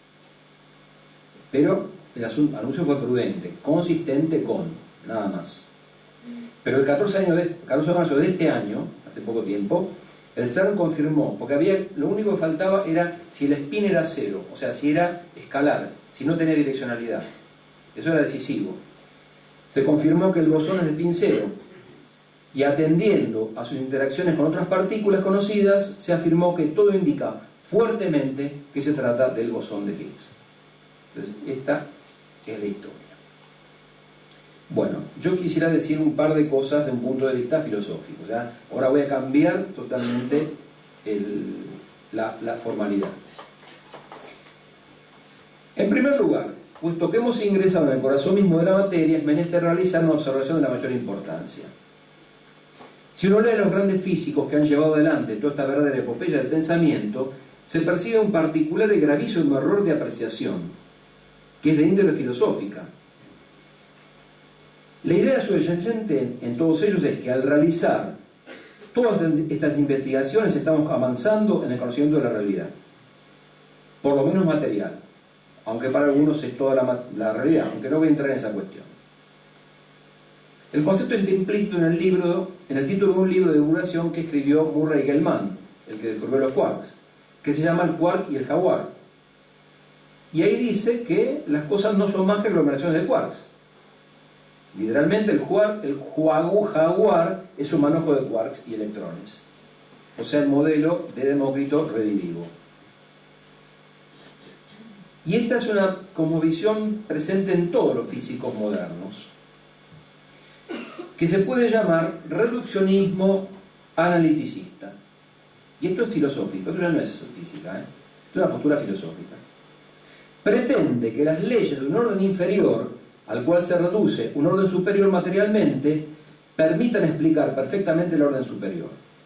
Pero el anuncio fue prudente, consistente con, nada más. Pero el catorce de marzo de este año, hace poco tiempo, el CERN confirmó, porque había, lo único que faltaba era si el spin era cero, o sea, si era escalar, si no tenía direccionalidad. Eso era decisivo. Se confirmó que el bosón es de spin cero, y atendiendo a sus interacciones con otras partículas conocidas, se afirmó que todo indica fuertemente que se trata del bosón de Higgs. Entonces, esta es la historia. Bueno, yo quisiera decir un par de cosas de un punto de vista filosófico. ¿Ya? Ahora voy a cambiar totalmente el, la, la formalidad. En primer lugar, puesto que hemos ingresado en el corazón mismo de la materia, es menester realizar una observación de la mayor importancia. Si uno lee a los grandes físicos que han llevado adelante toda esta verdadera epopeya del pensamiento, se percibe un particular y gravísimo error de apreciación, que es de índole filosófica. La idea subyacente en todos ellos es que al realizar todas estas investigaciones estamos avanzando en el conocimiento de la realidad, por lo menos material, aunque para algunos es toda la, la realidad, aunque no voy a entrar en esa cuestión. El concepto está implícito en el libro, en el título de un libro de divulgación que escribió Murray Gell-Mann, el que descubrió los quarks, que se llama El quark y el jaguar. Y ahí dice que las cosas no son más que aglomeraciones de quarks. Literalmente el, quark, el jaguar es un manojo de quarks y electrones. O sea, el modelo de Demócrito redivivo. Y esta es una cosmovisión presente en todos los físicos modernos, que se puede llamar reduccionismo analiticista. Y esto es filosófico, esto ya no es física, ¿eh? Esto es una postura filosófica. Pretende que las leyes de un orden inferior, al cual se reduce un orden superior materialmente, permitan explicar perfectamente el orden superior.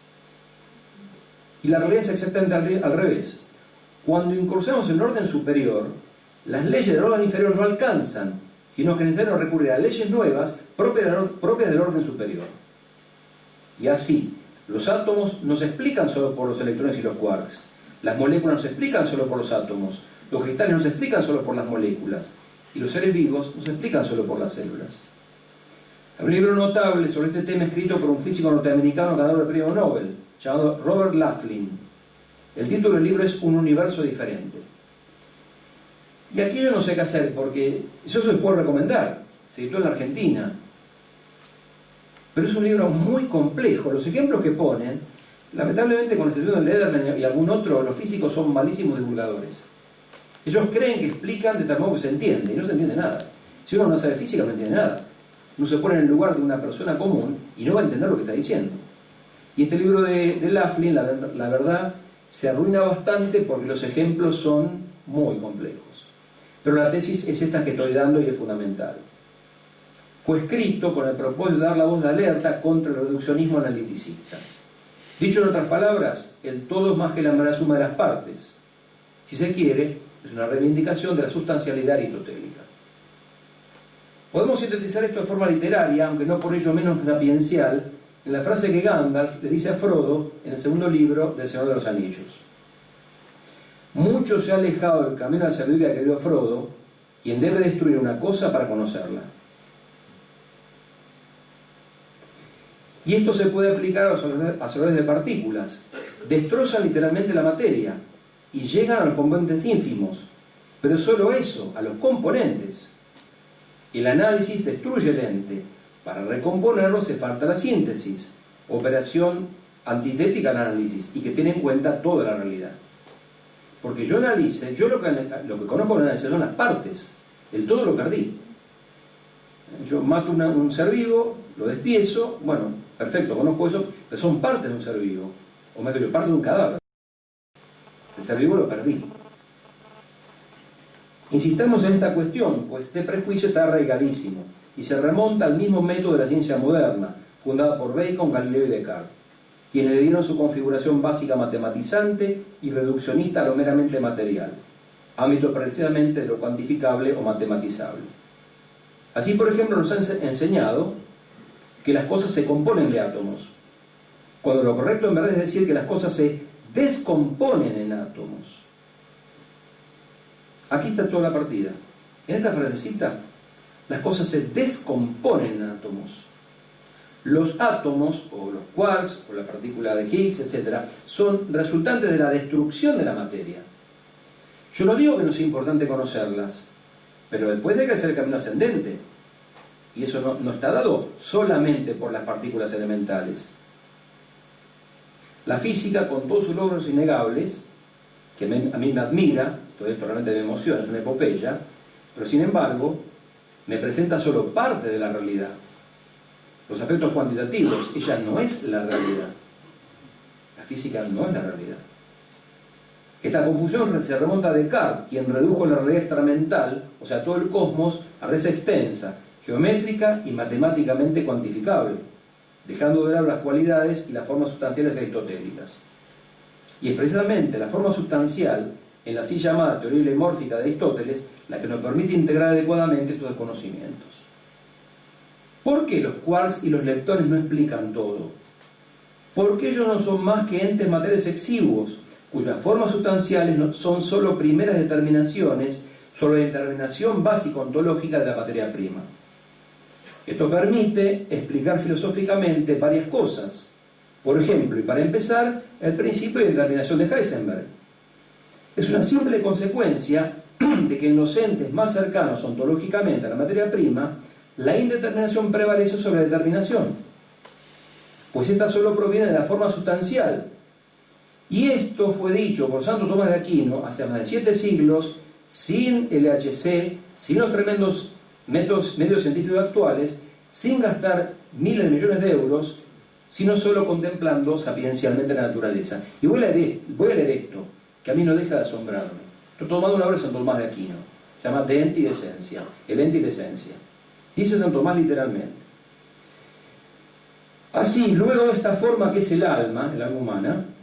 Y la realidad es exactamente al, al revés. Cuando incursionamos en el orden superior, las leyes del orden inferior no alcanzan, sino que es necesario recurrir a leyes nuevas propias, propias del orden superior. Y así, los átomos no se explican solo por los electrones y los quarks, las moléculas no se explican solo por los átomos, los cristales no se explican solo por las moléculas, y los seres vivos no se explican solo por las células. Hay un libro notable sobre este tema escrito por un físico norteamericano ganador del premio Nobel, llamado Robert Laughlin. El título del libro es Un universo diferente. Y aquí yo no sé qué hacer, porque yo se los puedo recomendar, se editó en la Argentina. Pero es un libro muy complejo. Los ejemplos que ponen, lamentablemente con la excepción de Lederman y algún otro, los físicos son malísimos divulgadores. Ellos creen que explican de tal modo que se entiende, y no se entiende nada. Si uno no sabe física, no entiende nada. Uno se pone en el lugar de una persona común y no va a entender lo que está diciendo. Y este libro de, de Laughlin, la, la verdad, se arruina bastante porque los ejemplos son muy complejos. Pero la tesis es esta que estoy dando y es fundamental. Fue escrito con el propósito de dar la voz de alerta contra el reduccionismo analiticista. Dicho en otras palabras, el todo es más que la mera suma de las partes. Si se quiere, es una reivindicación de la sustancialidad aristotélica. Podemos sintetizar esto de forma literaria, aunque no por ello menos sapiencial, en la frase que Gandalf le dice a Frodo en el segundo libro del Señor de los Anillos. Mucho se ha alejado del camino de la sabiduría, querido Frodo, quien debe destruir una cosa para conocerla. Y esto se puede aplicar a los aceleradores de partículas. Destrozan literalmente la materia y llegan a los componentes ínfimos, pero solo eso, a los componentes. El análisis destruye el ente. Para recomponerlo se falta la síntesis, operación antitética al análisis y que tiene en cuenta toda la realidad. Porque yo analice, yo lo que, lo que conozco del análisis son las partes, el todo lo perdí. Yo mato una, un ser vivo, lo despiezo, bueno, perfecto, conozco eso, pero son partes de un ser vivo, o mejor dicho, parte de un cadáver. El ser vivo lo perdí. Insistamos en esta cuestión, pues este prejuicio está arraigadísimo y se remonta al mismo método de la ciencia moderna, fundada por Bacon, Galileo y Descartes, quienes le dieron su configuración básica matematizante y reduccionista a lo meramente material, ámbito precisamente de lo cuantificable o matematizable. Así, por ejemplo, nos han enseñado que las cosas se componen de átomos, cuando lo correcto en verdad es decir que las cosas se descomponen en átomos. Aquí está toda la partida. En esta frasecita, las cosas se descomponen en átomos. Los átomos, o los quarks, o la partícula de Higgs, etcétera, son resultantes de la destrucción de la materia. Yo no digo que no sea importante conocerlas, pero después hay que hacer el camino ascendente. Y eso no, no está dado solamente por las partículas elementales. La física, con todos sus logros innegables, que me, a mí me admira, todo esto realmente me emociona, es una epopeya, pero sin embargo, me presenta solo parte de la realidad. Los aspectos cuantitativos, ella no es la realidad. La física no es la realidad. Esta confusión se remonta a Descartes, quien redujo la realidad extramental, o sea, todo el cosmos, a res extensa, geométrica y matemáticamente cuantificable, dejando de lado las cualidades y las formas sustanciales aristotélicas. Y es precisamente la forma sustancial, en la así llamada teoría hilemórfica de Aristóteles, la que nos permite integrar adecuadamente estos desconocimientos. ¿Por qué los quarks y los leptones no explican todo? Porque ellos no son más que entes materiales exiguos, cuyas formas sustanciales no son solo primeras determinaciones sobre la determinación básica ontológica de la materia prima. Esto permite explicar filosóficamente varias cosas. Por ejemplo, y para empezar, el principio de determinación de Heisenberg. Es una simple consecuencia de que en los entes más cercanos ontológicamente a la materia prima, la indeterminación prevalece sobre la determinación, pues esta solo proviene de la forma sustancial. Y esto fue dicho por Santo Tomás de Aquino hace más de siete siglos, sin el L H C, sin los tremendos métodos, medios científicos actuales, sin gastar miles de millones de euros, sino solo contemplando sapiencialmente la naturaleza. Y voy a leer, voy a leer esto, que a mí no deja de asombrarme. Estoy tomando una obra de Santo Tomás de Aquino, se llama De Ente y de Esencia, el ente y la esencia. Dice Santo Tomás literalmente: así, luego de esta forma que es el alma, el alma humana,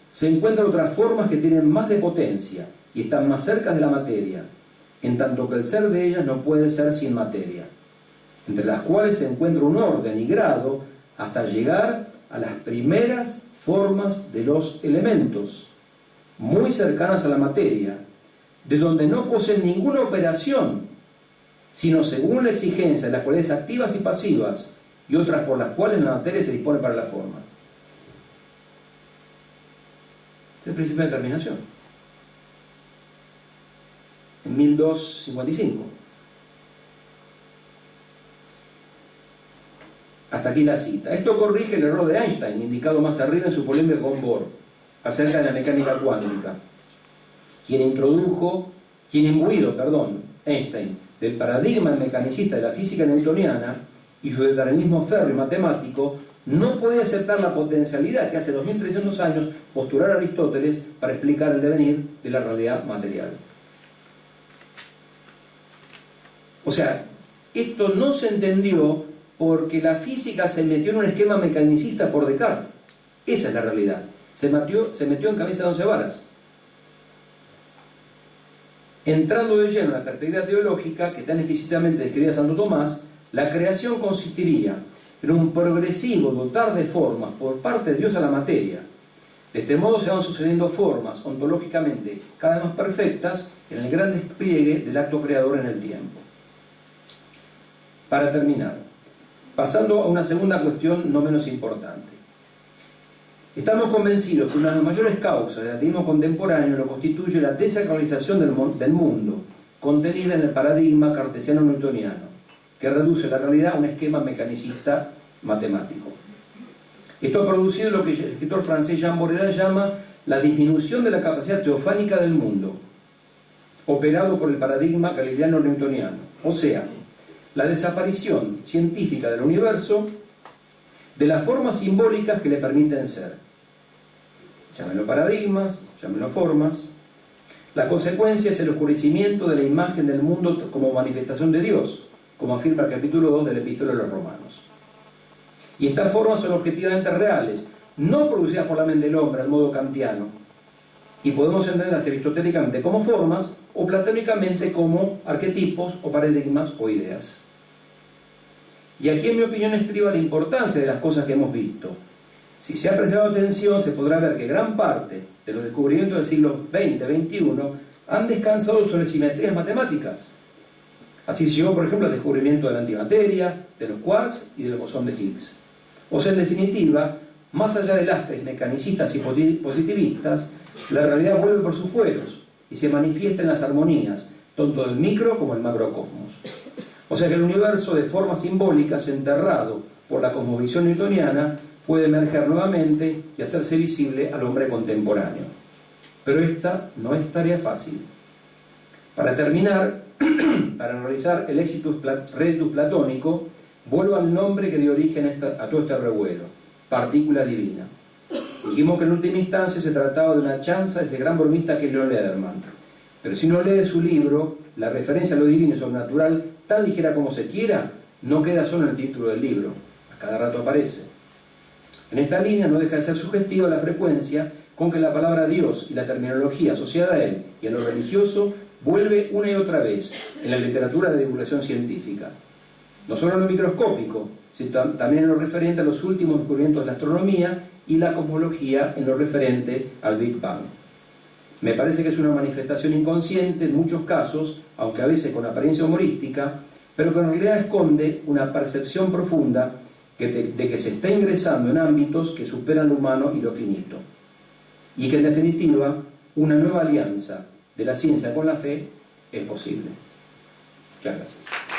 se encuentran otras formas que tienen más de potencia y están más cerca de la materia, en tanto que el ser de ellas no puede ser sin materia, entre las cuales se encuentra un orden y grado hasta llegar a las primeras formas de los elementos, muy cercanas a la materia, de donde no poseen ninguna operación, sino según la exigencia de las cualidades activas y pasivas, y otras por las cuales la materia se dispone para la forma. Este es el principio de determinación. En mil doscientos cincuenta y cinco. Hasta aquí la cita. Esto corrige el error de Einstein, indicado más arriba en su polémica con Bohr, acerca de la mecánica cuántica, quien introdujo, quien imbuido, perdón, Einstein, del paradigma mecanicista de la física newtoniana y su determinismo férreo y matemático, no podía aceptar la potencialidad que hace dos mil trescientos años postulara Aristóteles para explicar el devenir de la realidad material. O sea, esto no se entendió porque la física se metió en un esquema mecanicista por Descartes. Esa es la realidad. Se metió, se metió en camisa de once varas. Entrando de lleno en la perspectiva teológica, que tan exquisitamente describía Santo Tomás, la creación consistiría en un progresivo dotar de formas por parte de Dios a la materia. De este modo se van sucediendo formas ontológicamente cada vez más perfectas en el gran despliegue del acto creador en el tiempo. Para terminar, pasando a una segunda cuestión no menos importante. Estamos convencidos que una de las mayores causas del ateísmo contemporáneo lo constituye la desacralización del, del mundo, contenida en el paradigma cartesiano-newtoniano, que reduce la realidad a un esquema mecanicista matemático. Esto ha producido lo que el escritor francés Jean Baudrillard llama la disminución de la capacidad teofánica del mundo, operado por el paradigma galileano-newtoniano, o sea, la desaparición científica del universo de las formas simbólicas que le permiten ser. Llámenlo paradigmas, llámenlo formas. La consecuencia es el oscurecimiento de la imagen del mundo como manifestación de Dios, como afirma el capítulo dos de la Epístola a los Romanos. Y estas formas son objetivamente reales, no producidas por la mente del hombre al modo kantiano, y podemos entenderlas aristotélicamente como formas o platónicamente como arquetipos o paradigmas o ideas. Y aquí, en mi opinión, estriba la importancia de las cosas que hemos visto. Si se ha prestado atención, se podrá ver que gran parte de los descubrimientos del siglo veinte veintiuno han descansado sobre simetrías matemáticas. Así se llegó, por ejemplo, al descubrimiento de la antimateria, de los quarks y del bosón de Higgs. O sea, en definitiva, más allá de lastres mecanicistas y positivistas, la realidad vuelve por sus fueros y se manifiesta en las armonías, tanto del micro como el macrocosmos. O sea que el universo de formas simbólicas, enterrado por la cosmovisión newtoniana, puede emerger nuevamente y hacerse visible al hombre contemporáneo. Pero esta no es tarea fácil. Para terminar, para analizar el exitus reditus platónico, vuelvo al nombre que dio origen a, esta, a todo este revuelo: partícula divina. Dijimos que en última instancia se trataba de una chanza de ese gran bromista que es Leon Lederman. Pero si uno lee su libro, la referencia a lo divino y sobrenatural, tan ligera como se quiera, no queda solo en el título del libro, a cada rato aparece. En esta línea no deja de ser sugestiva la frecuencia con que la palabra Dios y la terminología asociada a él y a lo religioso vuelve una y otra vez en la literatura de divulgación científica. No solo en lo microscópico, sino también en lo referente a los últimos descubrimientos de la astronomía y la cosmología en lo referente al Big Bang. Me parece que es una manifestación inconsciente en muchos casos, aunque a veces con apariencia humorística, pero que en realidad esconde una percepción profunda que te, de que se está ingresando en ámbitos que superan lo humano y lo finito. Y que en definitiva, una nueva alianza de la ciencia con la fe es posible. Muchas gracias.